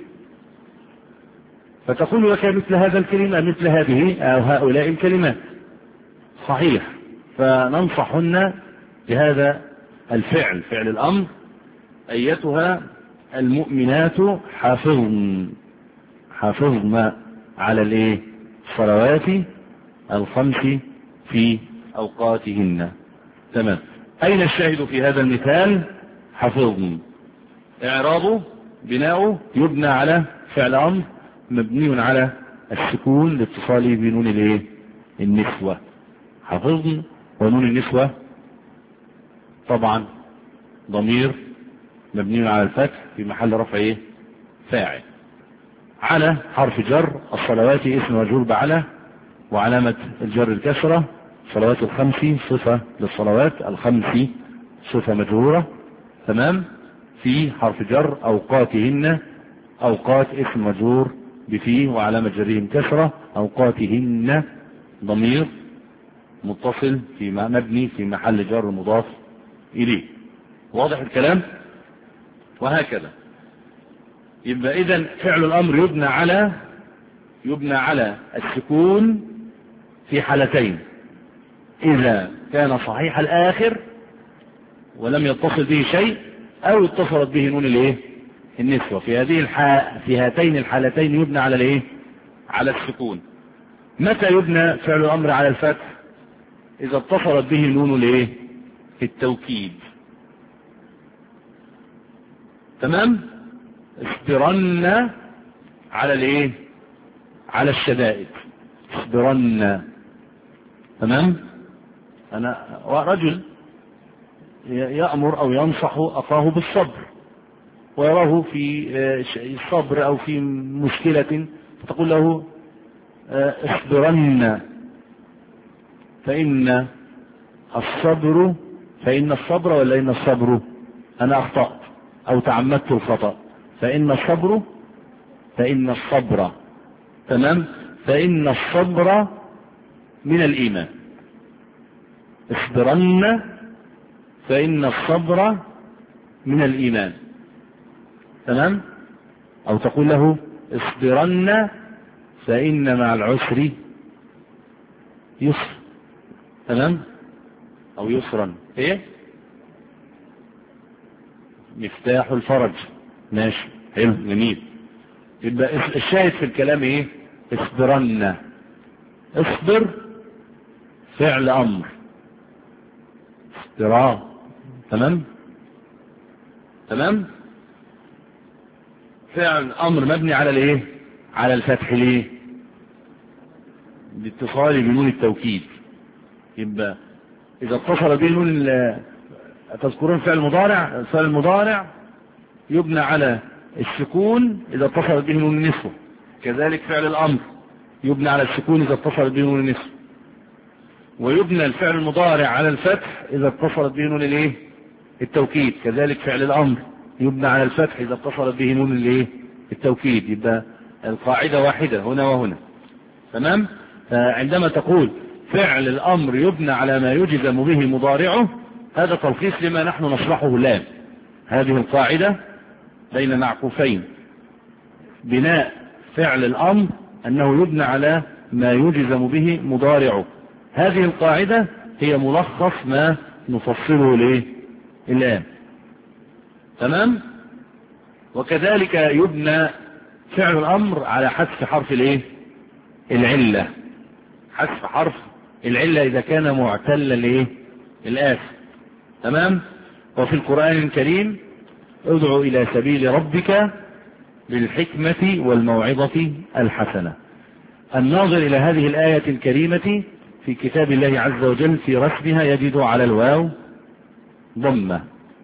فتقول لك مثل هذا الكلمة مثل هذه أو هؤلاء الكلمات، صحيح. فننصحن بهذا الفعل، فعل الأمر. أيتها المؤمنات حافظن حافظن على الايه الصلوات الخمس في أوقاتهن، تمام. أين الشاهد في هذا المثال؟ حفظن. إعرابه بناؤه يبنى على فعل أمر مبني على السكون لاتصاله بنون الايه النسوة. حفظن، ونون النسوة طبعا ضمير مبني على الفتح في محل رفع ايه فاعل. على حرف جر، الصلوات اسم مجرور بعلى وعلامة الجر الكسرة. صلوات الخمس صفة للصلوات الخمس صفة مجرورة، تمام. في حرف جر أوقاتهن، أوقات اسم مجرور بفيه وعلامة جرهم كسرة. أوقاتهن ضمير متصل في مبني في محل جر مضاف إليه. واضح الكلام؟ وهكذا. يبقى إذن فعل الأمر يبنى على يبنى على السكون في حالتين: إذا كان صحيح الآخر ولم يتصل به شيء، أو اتصلت به نون الايه النسوة. في هذه الح... في هاتين الحالتين يبنى على الايه على السكون. متى يبنى فعل الأمر على الفتح؟ إذا اتصلت به نون الايه التوكيد، تمام. اصبرن على الايه على الشدائد، اصبرن. تمام. أنا رجل يأمر أو ينصح أخاه بالصبر ويراه في الصبر أو في مشكلة، فتقول له اصبرن فإن الصبر فإن الصبر ولا إن الصبر، أنا أخطأت أو تعمدت الخطأ، فإن الصبر فإن الصبر تمام فإن الصبر من الإيمان. اصبرن فإن الصبر من الإيمان. تمام. أو تقول له اصبرن فإن مع العسر يسر. تمام. أو يسرا. إيه مفتاح الفرج. ماشي، حلو، جميل. يبقى الشاهد في الكلام ايه؟ اصبرن. اصبر فعل امر، اصبرا. تمام تمام فعل امر مبني على الايه؟ على الفتح. ليه؟ باتصال بنون التوكيد. يبقى اذا اتصل به نون، تذكرون فعل مضارع، فعل المضارع يبنى على السكون إذا اتصلت به نون النسوة، كذلك فعل الأمر يبنى على السكون إذا اتصلت به نون النسوة، ويبنى الفعل المضارع على الفتح إذا اتصلت به نون الايه؟ التوكيد، كذلك فعل الأمر يبنى على الفتح إذا اتصلت به نون الايه؟ التوكيد. يبقى القاعدة واحدة هنا وهنا. تمام. فعندما تقول فعل الأمر يبنى على ما يجزم به مضارعه، هذا تلخيص لما نحن نشرحه الآن. هذه القاعدة بين معكوفين، بناء فعل الأمر أنه يبنى على ما يجزم به مضارعه. هذه القاعدة هي ملخص ما نفصله ليه الآن. تمام. وكذلك يبنى فعل الأمر على حذف حرف الايه؟ العلة. حذف حرف العلة إذا كان معتل الايه؟ الآخر. تمام. وفي القرآن الكريم ادعو إلى سبيل ربك بالحكمة والموعظة الحسنة. الناظر إلى هذه الآية الكريمة في كتاب الله عز وجل في رسمها يجد على الواو ضمة،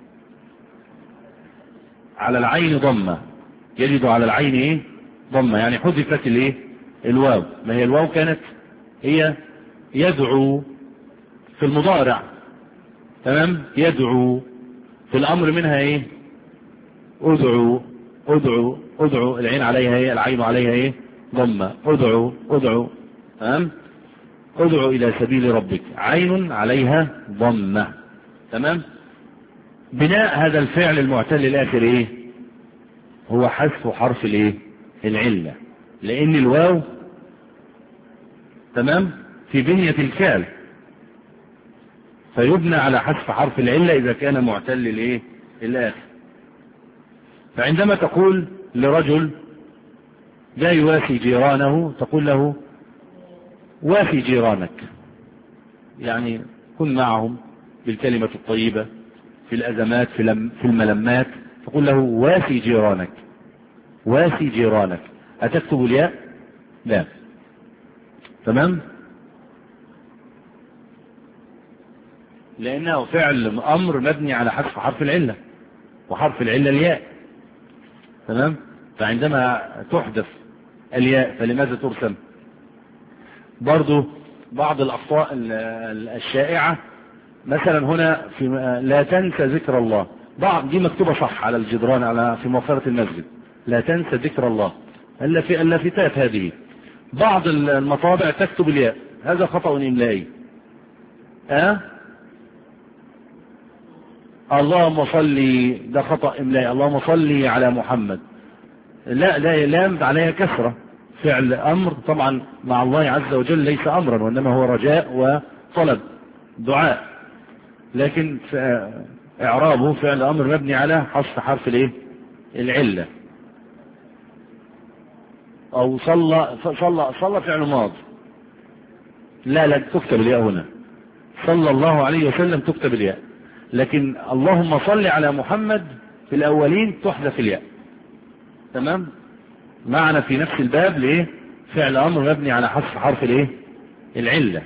على العين ضمة، يجد على العين ايه؟ ضمة، يعني حذفت الايه؟ الواو. ما هي الواو كانت هي يدعو في المضارع. تمام. يدعو في الأمر منها ايه؟ ادعو ادعو ادعو، العين عليها ايه؟ العين عليها ايه؟ ضمة. ادعو ادعو. تمام. ادعو الى سبيل ربك، عين عليها ضمة. تمام. بناء هذا الفعل المعتل الاخر ايه؟ هو حذف حرف الايه؟ العلة، لان الواو تمام في بنية الكال، فيبنى على حذف حرف العلة اذا كان معتل الايه؟ الاخر. فعندما تقول لرجل لا يوافي جيرانه، تقول له وافي جيرانك، يعني كن معهم بالكلمة الطيبة في الأزمات في الملمات، تقول له وافي جيرانك. وافي جيرانك. أتكتب الياء؟ لا. تمام. لأنه فعل أمر مبني على حذف حرف العلة، وحرف العلة الياء. تمام. فعندما تحدث الياء فلماذا ترسم؟ برضو بعض الأخطاء الشائعة، مثلا هنا في لا تنسى ذكر الله، بعض دي مكتوبة صح على الجدران على في مؤخرة المسجد، لا تنسى ذكر الله، الا في اللافتات هذه. بعض المطابع تكتب الياء، هذا خطأ إملائي. أه؟ اللهم صل، ده خطأ إملائي، اللهم صل على محمد، لا لا لام عليها كسرة، فعل أمر طبعا مع الله عز وجل ليس أمرا، وإنما هو رجاء وطلب دعاء، لكن إعرابه فعل أمر مبني على حذف حرف الايه؟ العلة. أو صلى صلى صلى فعل ماضي، لا لا تكتب الياء هنا، صلى الله عليه وسلم تكتب الياء، لكن اللهم صل على محمد في الأولين تحذف الياء. تمام. معنا في نفس الباب ليه؟ فعل أمر مبني على حذف حرف الايه العلة.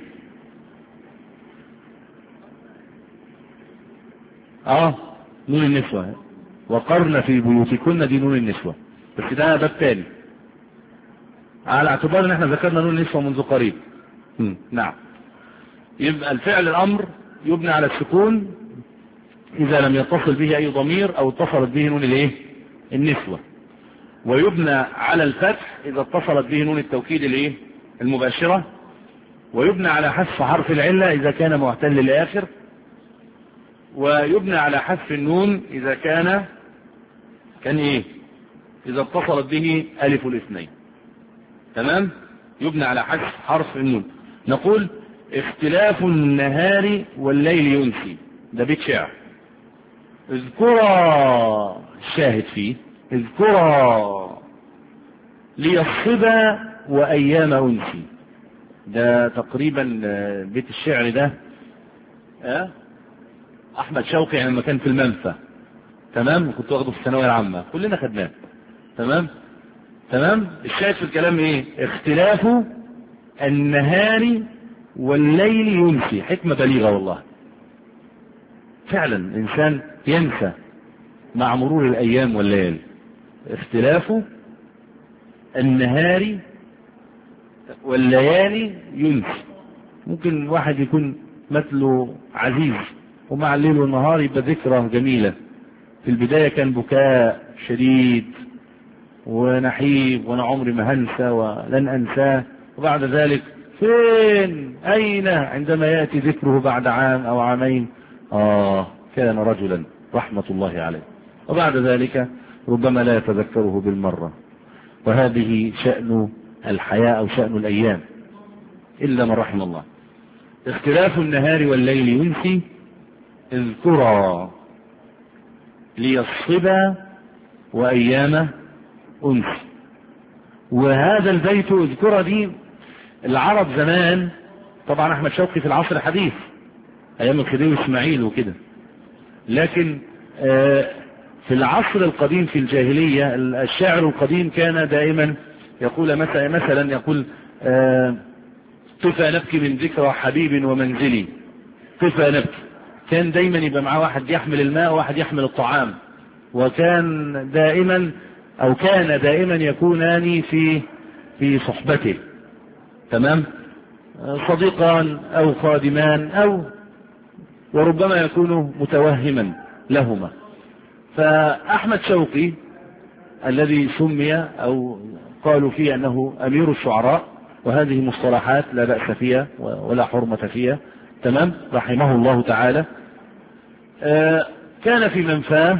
اه نون النسوة، وقرن في بيوتكن دي نون النسوة، بس ده باب تاني على اعتبار ان احنا ذكرنا نون النسوة منذ قريب. نعم. يبقى الفعل الامر يبنى على السكون اذا لم يتصل به اي ضمير او اتصلت به نون الايه النسوة، ويبنى على الفتح اذا اتصلت به نون التوكيد الايه المباشرة، ويبنى على حذف حرف العلة اذا كان معتل الاخر، ويبنى على حذف النون اذا كان كان ايه اذا اتصلت به الف الاثنين. تمام. يبنى على حذف حرف النون. نقول اختلاف النهار والليل ينسي، ده بيت شعر. اذكرا الشاهد فيه اذكرا ليصبا وايام انسي، ده تقريبا بيت الشعر ده أه؟ احمد شوقي لما كان في المنفى. تمام. كنت واخده في الثانويه العامه، كلنا خدناه. تمام تمام. الشاهد في الكلام ايه؟ اختلاف النهار والليل ينسي، حكمة بليغة والله. فعلا الانسان ينسى مع مرور الايام والليل. اختلاف النهار والليالي ينسي. ممكن واحد يكون مثله عزيز ومع الليل والنهار يبقى ذكرى جميلة. في البداية كان بكاء شديد ونحيب وانا عمري ما هنسى ولن انساه، وبعد ذلك فين اين عندما يأتي ذكره بعد عام او عامين اه كان رجلا رحمة الله عليه، وبعد ذلك ربما لا يتذكره بالمرة. وهذه شأن الحياة او شأن الايام الا من رحم الله. اختلاف النهار والليل ينسي اذكرا ليصبا وايام انسي. وهذا البيت اذكرا دي العرب زمان، طبعا احمد شوقي في العصر الحديث ايام الخديوي واسماعيل وكده، لكن في العصر القديم في الجاهلية الشاعر القديم كان دائما يقول مثلا مثلا يقول كفى نبكي من ذكرى حبيب ومنزلي، كفى نبكي. كان دايما يبقى معاه واحد يحمل الماء وواحد يحمل الطعام، وكان دائما او كان دائما يكونان في في صحبته. تمام. صديقان او خادمان او وربما يكون متوهما لهما. فاحمد شوقي الذي سمي او قالوا فيه انه امير الشعراء، وهذه مصطلحات لا بأس فيها ولا حرمة فيها. تمام. رحمه الله تعالى. آه كان في منفاه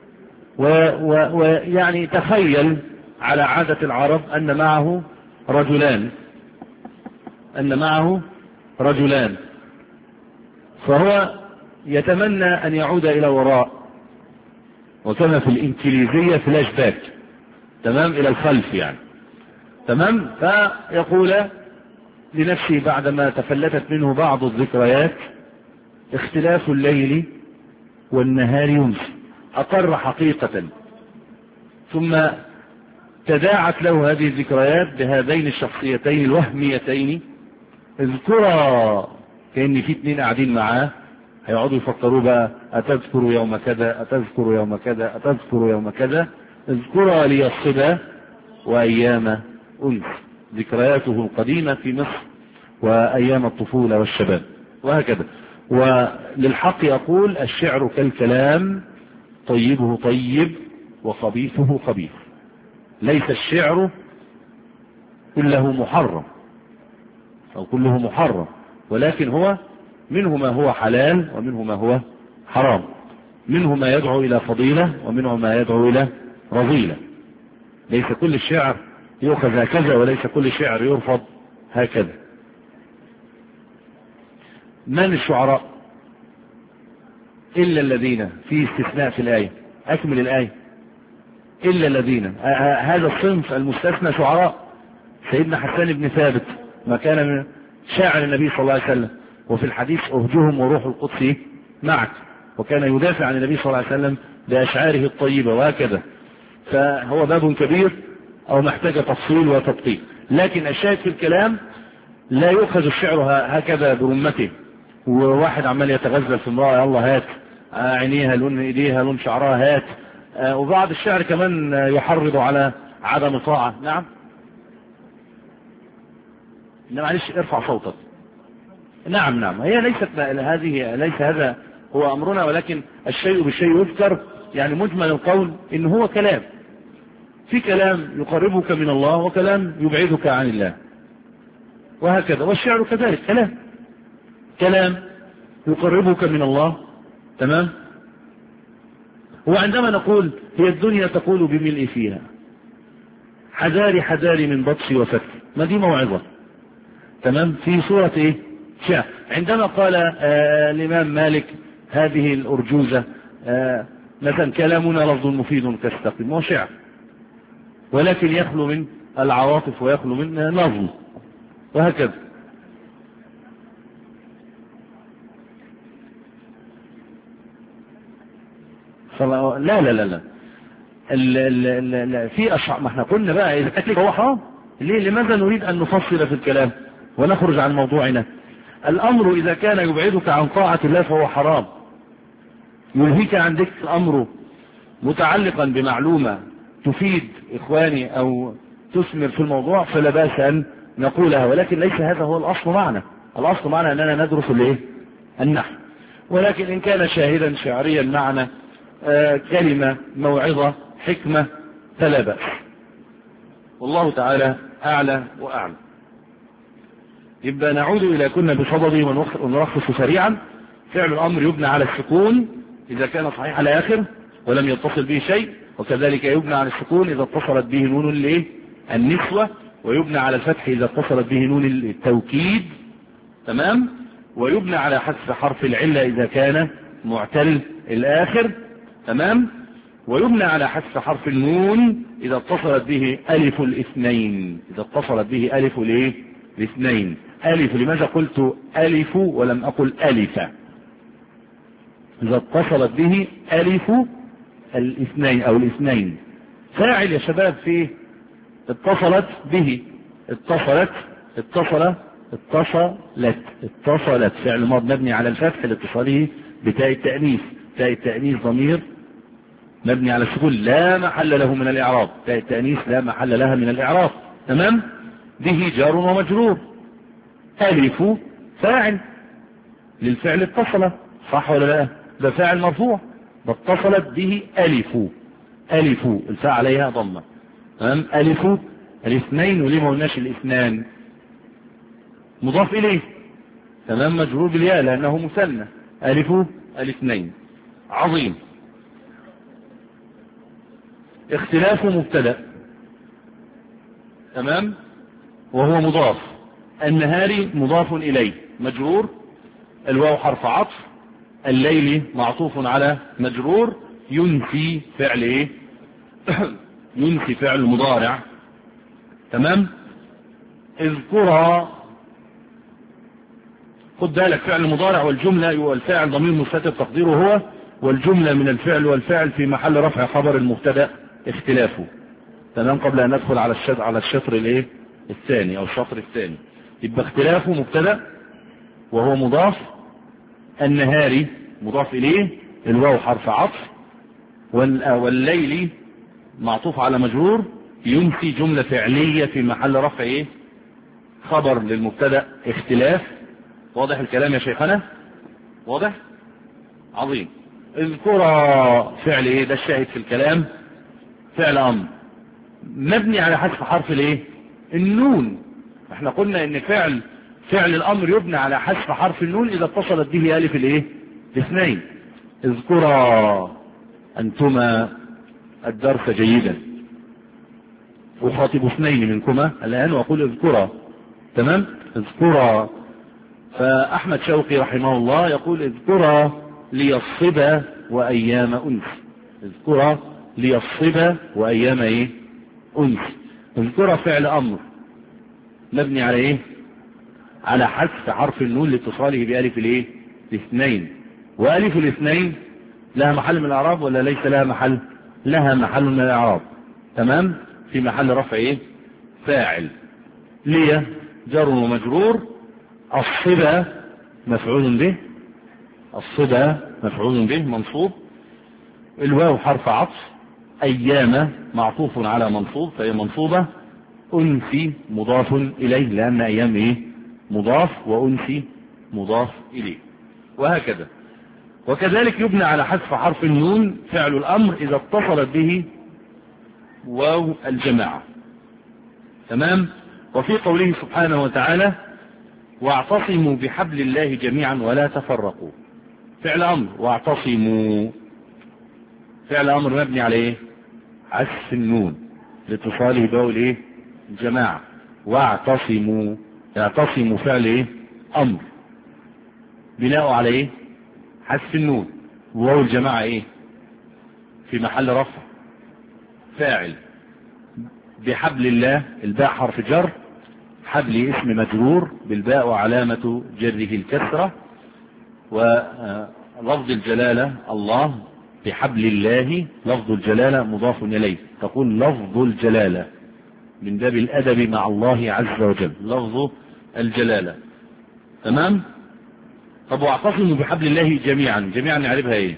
ويعني تخيل على عادة العرب أن معه رجلان أن معه رجلان فهو يتمنى أن يعود إلى وراء، وكما في الإنجليزية فلاش باك. تمام. إلى الخلف يعني. تمام. فيقول لنفسه بعدما تفلتت منه بعض الذكريات اختلاف الليل والنهار ينسي، أقر حقيقة. ثم تداعت له هذه الذكريات بهذين الشخصيتين الوهميتين. اذكرا كأن في اثنين قاعدين معاه هيقعدوا يفكروا بقى أتذكر يوم كذا أتذكر يوم كذا أتذكر يوم كذا. اذكرا ليصبا وأيام أنس، ذكرياته القديمة في مصر وأيام الطفولة والشباب وهكذا. وللحق يقول الشعر كالكلام طيبه طيب وخبيثه خبيث. ليس الشعر كله محرم أو كله محرم، ولكن هو منه ما هو حلال ومنه ما هو حرام، منه ما يدعو إلى فضيلة ومنه ما يدعو إلى رذيلة. ليس كل الشعر يؤخذ هكذا وليس كل الشعر يرفض هكذا. من الشعراء إلا الذين، في استثناء في الآية، أكمل الآية، إلا الذين، هذا الصنف المستثنى شعراء. سيدنا حسان بن ثابت ما كان من شاعر النبي صلى الله عليه وسلم، وفي الحديث أهجهم وروح القدس معك، وكان يدافع عن النبي صلى الله عليه وسلم بأشعاره الطيبة وهكذا. فهو باب كبير أو محتاج تفصيل وتدقيق. لكن الشاهد في الكلام لا يؤخذ الشعر هكذا برمته، وواحد عمال يتغزل في امرأة يلا هات عينيها لون ايديها لون شعرها هات. وبعض الشعر كمان يحرض على عدم طاعة. نعم لا معلش ارفع صوتك. نعم نعم هي ليست هذه ليس هذا هو امرنا، ولكن الشيء بالشيء يذكر. يعني مجمل القول ان هو كلام، في كلام يقربك من الله وكلام يبعدك عن الله، وهكذا. والشعر كذلك كلام، كلام يقربك من الله. تمام. وعندما نقول هي الدنيا تقول بملء فيها حذاري حذاري من بطش وفتك، ما دي موعظة. تمام. في سورة ايه؟ شعر. عندما قال آه الامام مالك هذه الارجوزة آه مثلا كلامنا لفظ مفيد كاستقم، هو شعر ولكن يخلو من العواطف ويخلو من نظم، وهكذا. لا لا لا لا ال ال ال في أشعار. ما احنا قلنا بقى اذا كانت هو حرام ليه؟ لماذا نريد ان نفصل في الكلام ونخرج عن موضوعنا؟ الامر اذا كان يبعدك عن طاعة الله فهو حرام، يلهيك عن ذكر الامر متعلقا بمعلومة تفيد اخواني او تثمر في الموضوع، فلا باس ان نقولها، ولكن ليس هذا هو الاصل معنا. الاصل معنا اننا ندرس الايه؟ النحو. ولكن ان كان شاهدا شعريا معنا آه كلمة موعظة حكمة فلا بأس. والله تعالى اعلى واعلم. يبقى نعود الى كنا بصدده ونرخص سريعا. فعل الامر يبنى على السكون اذا كان صحيح على اخر ولم يتصل به شيء، وكذلك يبنى على السكون اذا اتصلت به نون الايه؟ النسوة، ويبنى على الفتح اذا اتصلت به نون التوكيد. تمام. ويبنى على حذف حرف العلة اذا كان معتل الاخر. تمام. ويبنى على حذف حرف النون اذا اتصلت به الف الاثنين، اذا اتصلت به الف الايه؟ الاثنين. الف، لماذا قلت الف ولم اقل الف؟ اذا اتصلت به الف الاثنين او الاثنين. فاعل يا شباب في اتصلت به، اتصلت اتصل اتصلت اتصلت فعل ماض مبني على الفتح لاتصاله بتاء التأنيث. تاء التأنيث ضمير مبني على السكون لا محل له من الاعراب، تاء التأنيث لا محل لها من الاعراب. تمام. به جار ومجرور. الف فاعل للفعل اتصل، صح ولا لا؟ ده فاعل مرفوع، اتصلت به الف. الف الفاء عليها ضمه. تمام. الف الاثنين، وليه ما قلناش الاثنان؟ مضاف اليه. تمام. مجرور بالياء لانه مثنى. الف الاثنين. عظيم. اختلاف مبتدا. تمام. وهو مضاف. النهاري مضاف اليه مجرور. الواو حرف عطف. الليل معطوف على مجرور. ينفي فعل ايه؟ ينفي فعل مضارع. تمام. اذكرا، خد بالك فعل مضارع والجملة والفاعل ضمير مستتر تقديره هو، والجملة من الفعل والفاعل في محل رفع خبر المبتدا اختلافه. تمام. قبل ان ندخل على الشطر على الشطر الايه؟ الثاني او الشطر الثاني. يبقى اختلافه مبتدا وهو مضاف. النهاري مضاف اليه. الواو حرف عطف. والليل معطوف على مجرور. ينفي جملة فعلية في محل رفع ايه؟ خبر للمبتدا اختلاف. واضح الكلام يا شيخنا؟ واضح؟ عظيم. اذكرا فعل ايه؟ ده الشاهد في الكلام. فعل امر مبني على حذف حرف الايه؟ النون. احنا قلنا ان فعل فعل الامر يبنى على حذف حرف النون اذا اتصلت به الف الايه؟ الاثنين. اذكرا انتما الدرس جيدا. اخاطب اثنين منكما الان واقول اذكرا. تمام. اذكرا. فاحمد شوقي رحمه الله يقول اذكرا ليصب وايام انس. اذكرا ليصب وايام ايه؟ انس. اذكرا فعل امر مبني على ايه؟ على حذف حرف النون لاتصاله بألف الايه؟ الاثنين. وألف الاثنين لها محل من الاعراب ولا ليس لها محل؟ لها محل من الاعراب. تمام. في محل رفع ايه؟ فاعل. لي جر ومجرور، الصبا مفعول به، الصبا مفعول به منصوب، الواو حرف عطف، أيام معطوف على منصوب فهي منصوبة، أنسي مضاف إليه لأن أيام إيه مضاف وأنسي مضاف إليه، وهكذا. وكذلك يبنى على حذف حرف النون فعل الأمر إذا اتصلت به واو الجماعة. تمام. وفي قوله سبحانه وتعالى واعتصموا بحبل الله جميعا ولا تفرقوا، فعل أمر، واعتصموا فعل أمر مبني على إيه؟ حذف النون لاتصاله بواو الإيه الجماعة. واعتصموا، يعتصموا فعل إيه أمر بناء على إيه حذف النون، وواو الجماعة إيه في محل رفع فاعل. بحبل الله الباء حرف جر، حبل اسم مجرور بالباء وعلامة جره الكسرة، ولفظ الجلالة الله، بحبل الله لفظ الجلالة مضاف إليه، تقول لفظ الجلالة من باب الأدب مع الله عز وجل، لفظ الجلالة. تمام. طب واعتصموا بحبل الله جميعا، جميعا نعرفها ايه؟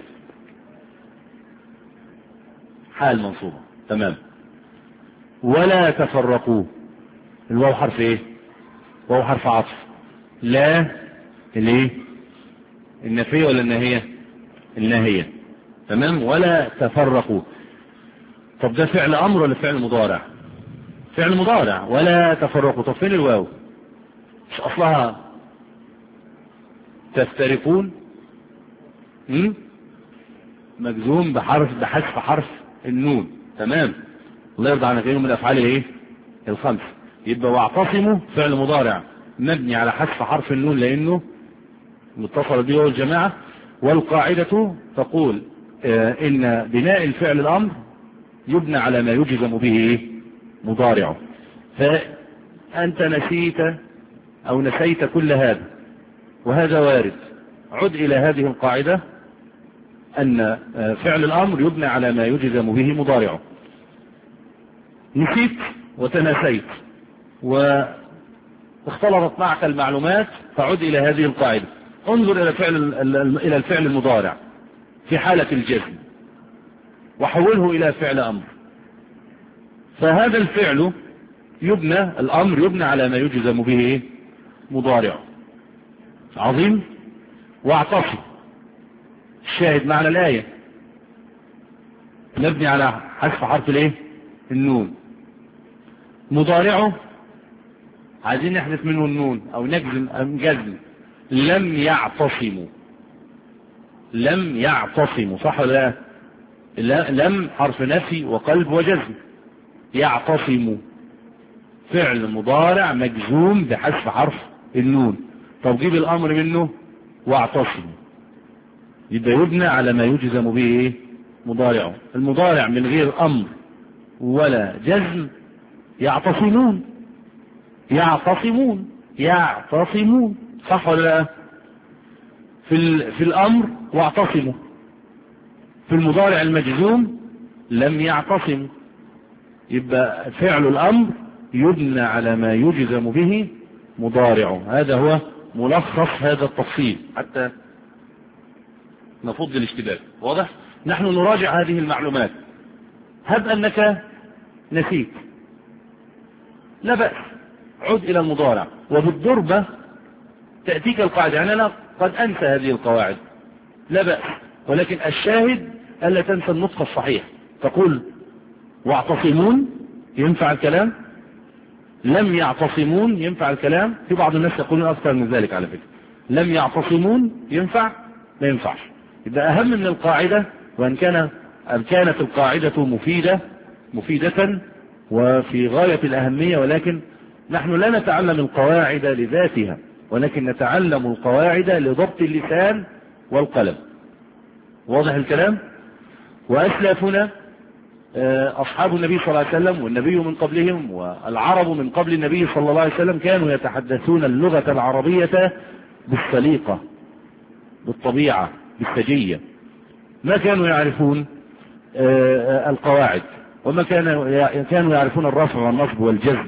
حال منصوبة. تمام. ولا تفرقوا الواو حرف ايه؟ واو حرف عطف. لا الايه النفية ولا الناهية؟ الناهية. تمام. ولا تفرقوا. طب ده فعل امر ولا فعل مضارع؟ فعل مضارع. ولا تفرقوا. طب فين الواو؟ مش اصلها تفترقون؟ م? مجزوم بحرف بحذف حرف النون. تمام. الله يرضى عنك، من الافعال الايه الخمس. يبقى واعتصموا فعل مضارع مبني على حذف حرف النون لانه متصل به الجماعة. والقاعدة تقول آه ان بناء الفعل الامر يبنى على ما يجزم به ايه مضارعه. فانت نسيت او نسيت كل هذا وهذا وارد، عد الى هذه القاعدة ان فعل الامر يبنى على ما يجزم به مضارعه. نسيت وتناسيت واختلطت معك المعلومات، فعد الى هذه القاعدة، انظر الى فعل الى الفعل المضارع في حالة الجزم وحوله الى فعل امر. فهذا الفعل يبنى الامر يبنى على ما يجزم به مضارعه. عظيم. واعتصم الشاهد معنى الآية مبني على حذف حرف الايه النون. مضارعه عايزين نحذف منه النون او نجزم ام جزم. لم يعتصموا، لم يعتصموا صح ولا لا؟ لم حرف نفي وقلب وجزم. يعتصموا فعل مضارع مجزوم بحذف حرف النون. طب جيب الامر منه واعتصموا، يبقى يبنى على ما يجزم به ايه مضارعه. المضارع من غير امر ولا جزم يعتصمون، يعتصمون يعتصمون صح ولا لا؟ في في الامر واعتصموا، في المضارع المجزوم لم يعتصم. يبقى فعل الامر يبنى على ما يجزم به مضارعه. هذا هو ملخص هذا التفصيل حتى نفض الاشتباه. واضح؟ نحن نراجع هذه المعلومات. هب انك نسيت، لا بأس، عد الى المضارع وبالضربة تأتيك القاعدة. يعني انا قد انسى هذه القواعد لا بأس، ولكن الشاهد الا تنسى النطق الصحيح. تقول واعتصمون ينفع الكلام، لم يعتصمون ينفع الكلام. في بعض الناس يقولون اكثر من ذلك على فكرة. لم يعتصمون ينفع ما ينفعش. يبقى اهم من القاعدة، وان كان ان كانت القاعدة مفيدة مفيدة وفي غاية الاهمية، ولكن نحن لا نتعلم القواعد لذاتها، ولكن نتعلم القواعد لضبط اللسان والقلم. واضح الكلام؟ واسلافنا أصحاب النبي صلى الله عليه وسلم والنبي من قبلهم والعرب من قبل النبي صلى الله عليه وسلم كانوا يتحدثون اللغة العربية بالسليقة، بالطبيعة، بالسجية. ما كانوا يعرفون القواعد، وما كانوا يعرفون الرفع والنصب والجزم،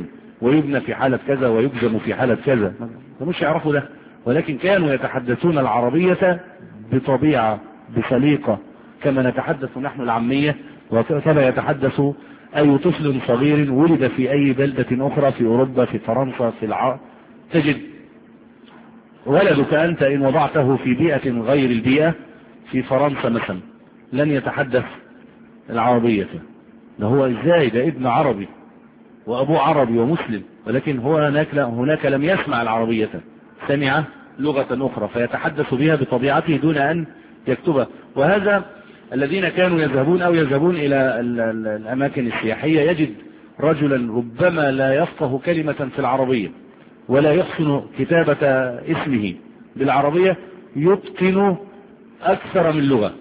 ويبنى في حالة كذا ويجزم في حالة كذا، مش يعرفوا ده، ولكن كانوا يتحدثون العربية بطبيعة بسليقة كما نتحدث نحن العامية، وكما يتحدث أي طفل صغير ولد في أي بلدة أخرى في أوروبا في فرنسا في الع... تجد ولدك أنت إن وضعته في بيئة غير البيئة في فرنسا مثلا لن يتحدث العربية. ده هو إزاي؟ ده ابن عربي وأبوه عربي ومسلم، ولكن هو هناك, هناك لم يسمع العربية، سمع لغة أخرى فيتحدث بها بطبيعته دون أن يكتبها. وهذا الذين كانوا يذهبون أو يذهبون إلى الأماكن السياحية يجد رجلا ربما لا يفقه كلمة في العربية ولا يحسن كتابة اسمه بالعربية، يتقن أكثر من لغة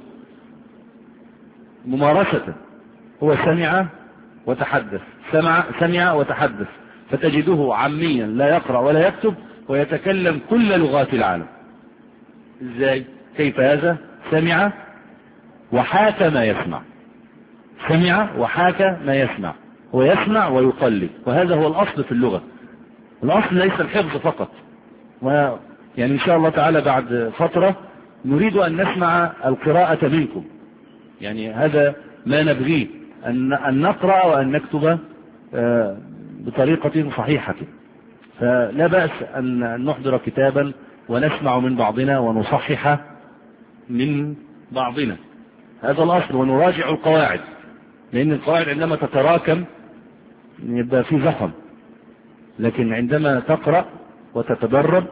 ممارسة. هو سمع وتحدث، سمع سمع وتحدث، فتجده عاميا لا يقرأ ولا يكتب ويتكلم كل لغات العالم. ازاي؟ كيف هذا؟ سمع وحاك ما يسمع، سمع وحاك ما يسمع، هو يسمع ويقلد، وهذا هو الأصل في اللغة. الأصل ليس الحفظ فقط، ويعني إن شاء الله تعالى بعد فترة نريد أن نسمع القراءة منكم، يعني هذا ما نبغيه، أن نقرأ وأن نكتب بطريقة صحيحة. فلا بأس أن نحضر كتابا ونسمع من بعضنا ونصحح من بعضنا، هذا الأصل، ونراجع القواعد، لأن القواعد عندما تتراكم يبقى في زخم، لكن عندما تقرأ وتتدرب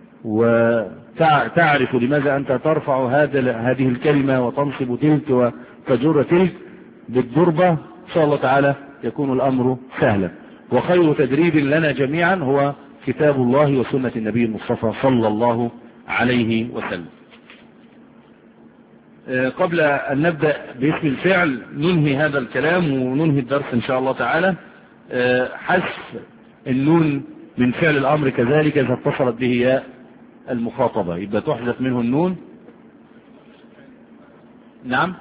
وتعرف لماذا أنت ترفع هذه الكلمة وتنصب تلك وتجر تلك بالضربة، إن شاء الله تعالى يكون الأمر سهلا. وخير تدريب لنا جميعا هو كتاب الله وسنة النبي المصطفى صلى الله عليه وسلم. قبل أن نبدأ باسم الفعل ننهي هذا الكلام وننهي الدرس إن شاء الله تعالى. حذف النون من فعل الأمر كذلك إذا اتصلت به ياء المخاطبة يبقى تحذف منه النون. نعم،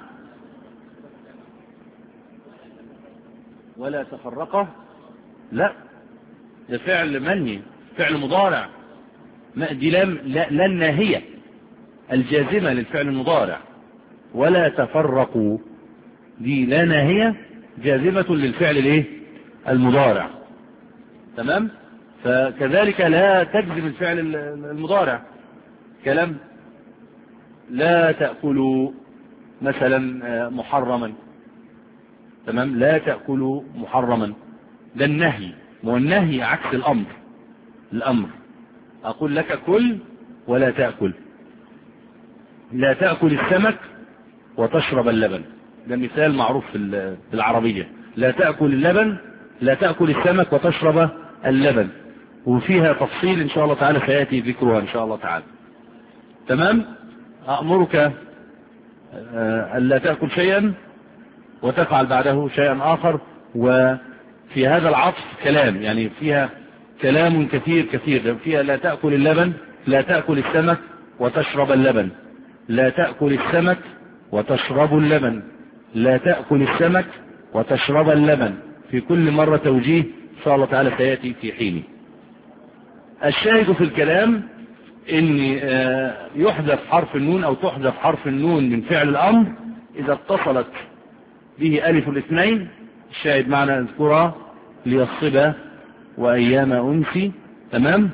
ولا تفرقه، لا، ده فعل منهي، فعل مضارع، دي لام لا الناهية الجازمة للفعل المضارع. ولا تفرقوا دي لا ناهية جازمة للفعل الايه المضارع، تمام. فكذلك لا تجزم الفعل المضارع، كلام لا تأكلوا مثلا محرما، تمام، لا تأكلوا محرما، ده النهي، والنهي عكس الأمر. الأمر أقول لك كل ولا تأكل، لا تأكل السمك وتشرب اللبن، ده مثال معروف في العربية، لا تأكل اللبن، لا تأكل السمك وتشرب اللبن، وفيها تفصيل إن شاء الله تعالى سيأتي ذكرها إن شاء الله تعالى، تمام. أأمرك ألا تأكل شيئا وتفعل بعده شيئا آخر، وفي هذا العطف كلام، يعني فيها كلام كثير كثير، فيها لا تأكل اللبن، لا تأكل السمك وتشرب اللبن، لا تأكل السمك وتشرب اللبن، لا تأكل السمك وتشرب اللبن، في كل مرة توجيه إن شاء الله تعالى سيأتي في حينه. الشاهد في الكلام ان يحذف حرف النون او تحذف حرف النون من فعل الامر اذا اتصلت به الف الاثنين، الشاهد معنا اذكرها ليصبا وايام انسي، تمام.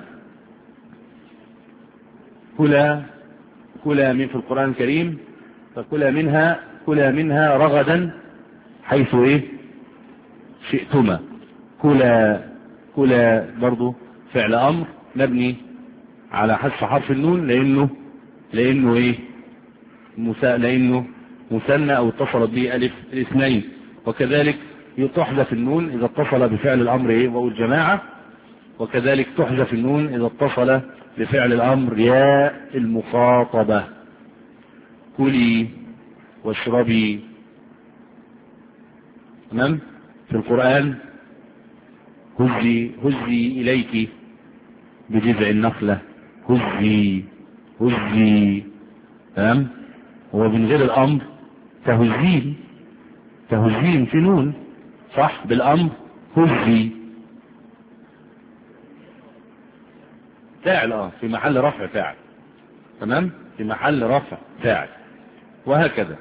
كلا كلا من في القرآن الكريم، فكلا منها كلا منها رغدا حيث ايه شئتما، كلا كلا برضو فعل امر مبني على حذف حرف النون لانه لانه ايه مسا... لانه مثنى او اتصلت به الف الاثنين، وكذلك تحذف النون اذا اتصل بفعل الامر ايه وهو الجماعة، وكذلك تحذف النون اذا اتصل بفعل الامر ياء المخاطبة، كلي واشربي، تمام. في القرآن هزي هزي اليك بجذع النخلة، هزي هزي، تمام. هو من غير الامر تهزين تهزين في نون، صح، بالامر هزي. فاعل اه في محل رفع فاعل. تمام، في محل رفع فاعل. وهكذا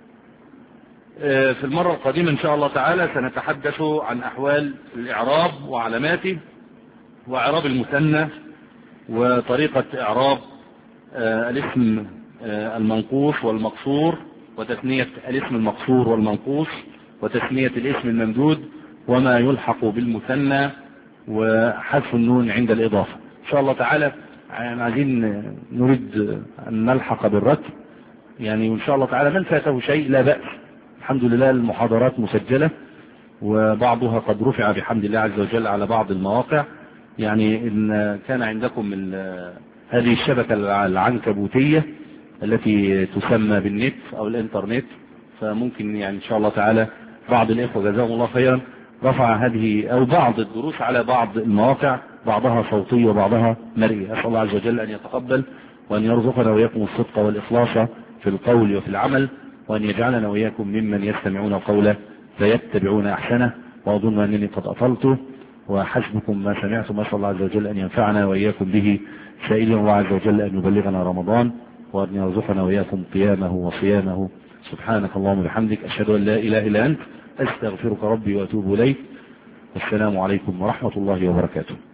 في المرة القادمة إن شاء الله تعالى سنتحدث عن أحوال الإعراب وعلاماته، وإعراب المثنى، وطريقة إعراب الاسم المنقوص والمقصور، وتثنية الاسم المقصور والمنقوص، وتثنية الاسم الممدود، وما يلحق بالمثنى، وحذف النون عند الإضافة. إن شاء الله تعالى عايزين نريد أن نلحق بالرتب يعني، وإن شاء الله تعالى من فاته شيء لا بأس، الحمد لله المحاضرات مسجلة وبعضها قد رفع بحمد الله عز وجل على بعض المواقع. يعني إن كان عندكم هذه الشبكة العنكبوتية التي تسمى بالنت أو الإنترنت، فممكن يعني إن شاء الله تعالى بعض الإخوة جزاهم الله خيرا رفع هذه أو بعض الدروس على بعض المواقع، بعضها صوتية وبعضها مرئية. أسأل الله عز وجل أن يتقبل وأن يرزقنا وإياكم الصدق والإخلاص في القول وفي العمل، وأن يجعلنا وإياكم ممن يستمعون القول فيتبعون أحسنه. وأظن أنني قد أطلت وحسبكم ما سمعتم. أسأل الله عز وجل أن ينفعنا وإياكم به، سائلين الله عز وجل أن يبلغنا رمضان وأن يرزقنا وإياكم قيامه وصيامه. سبحانك اللهم وبحمدك، أشهد أن لا إله إلا أنت، أستغفرك ربي وأتوب إليك. والسلام عليكم ورحمة الله وبركاته.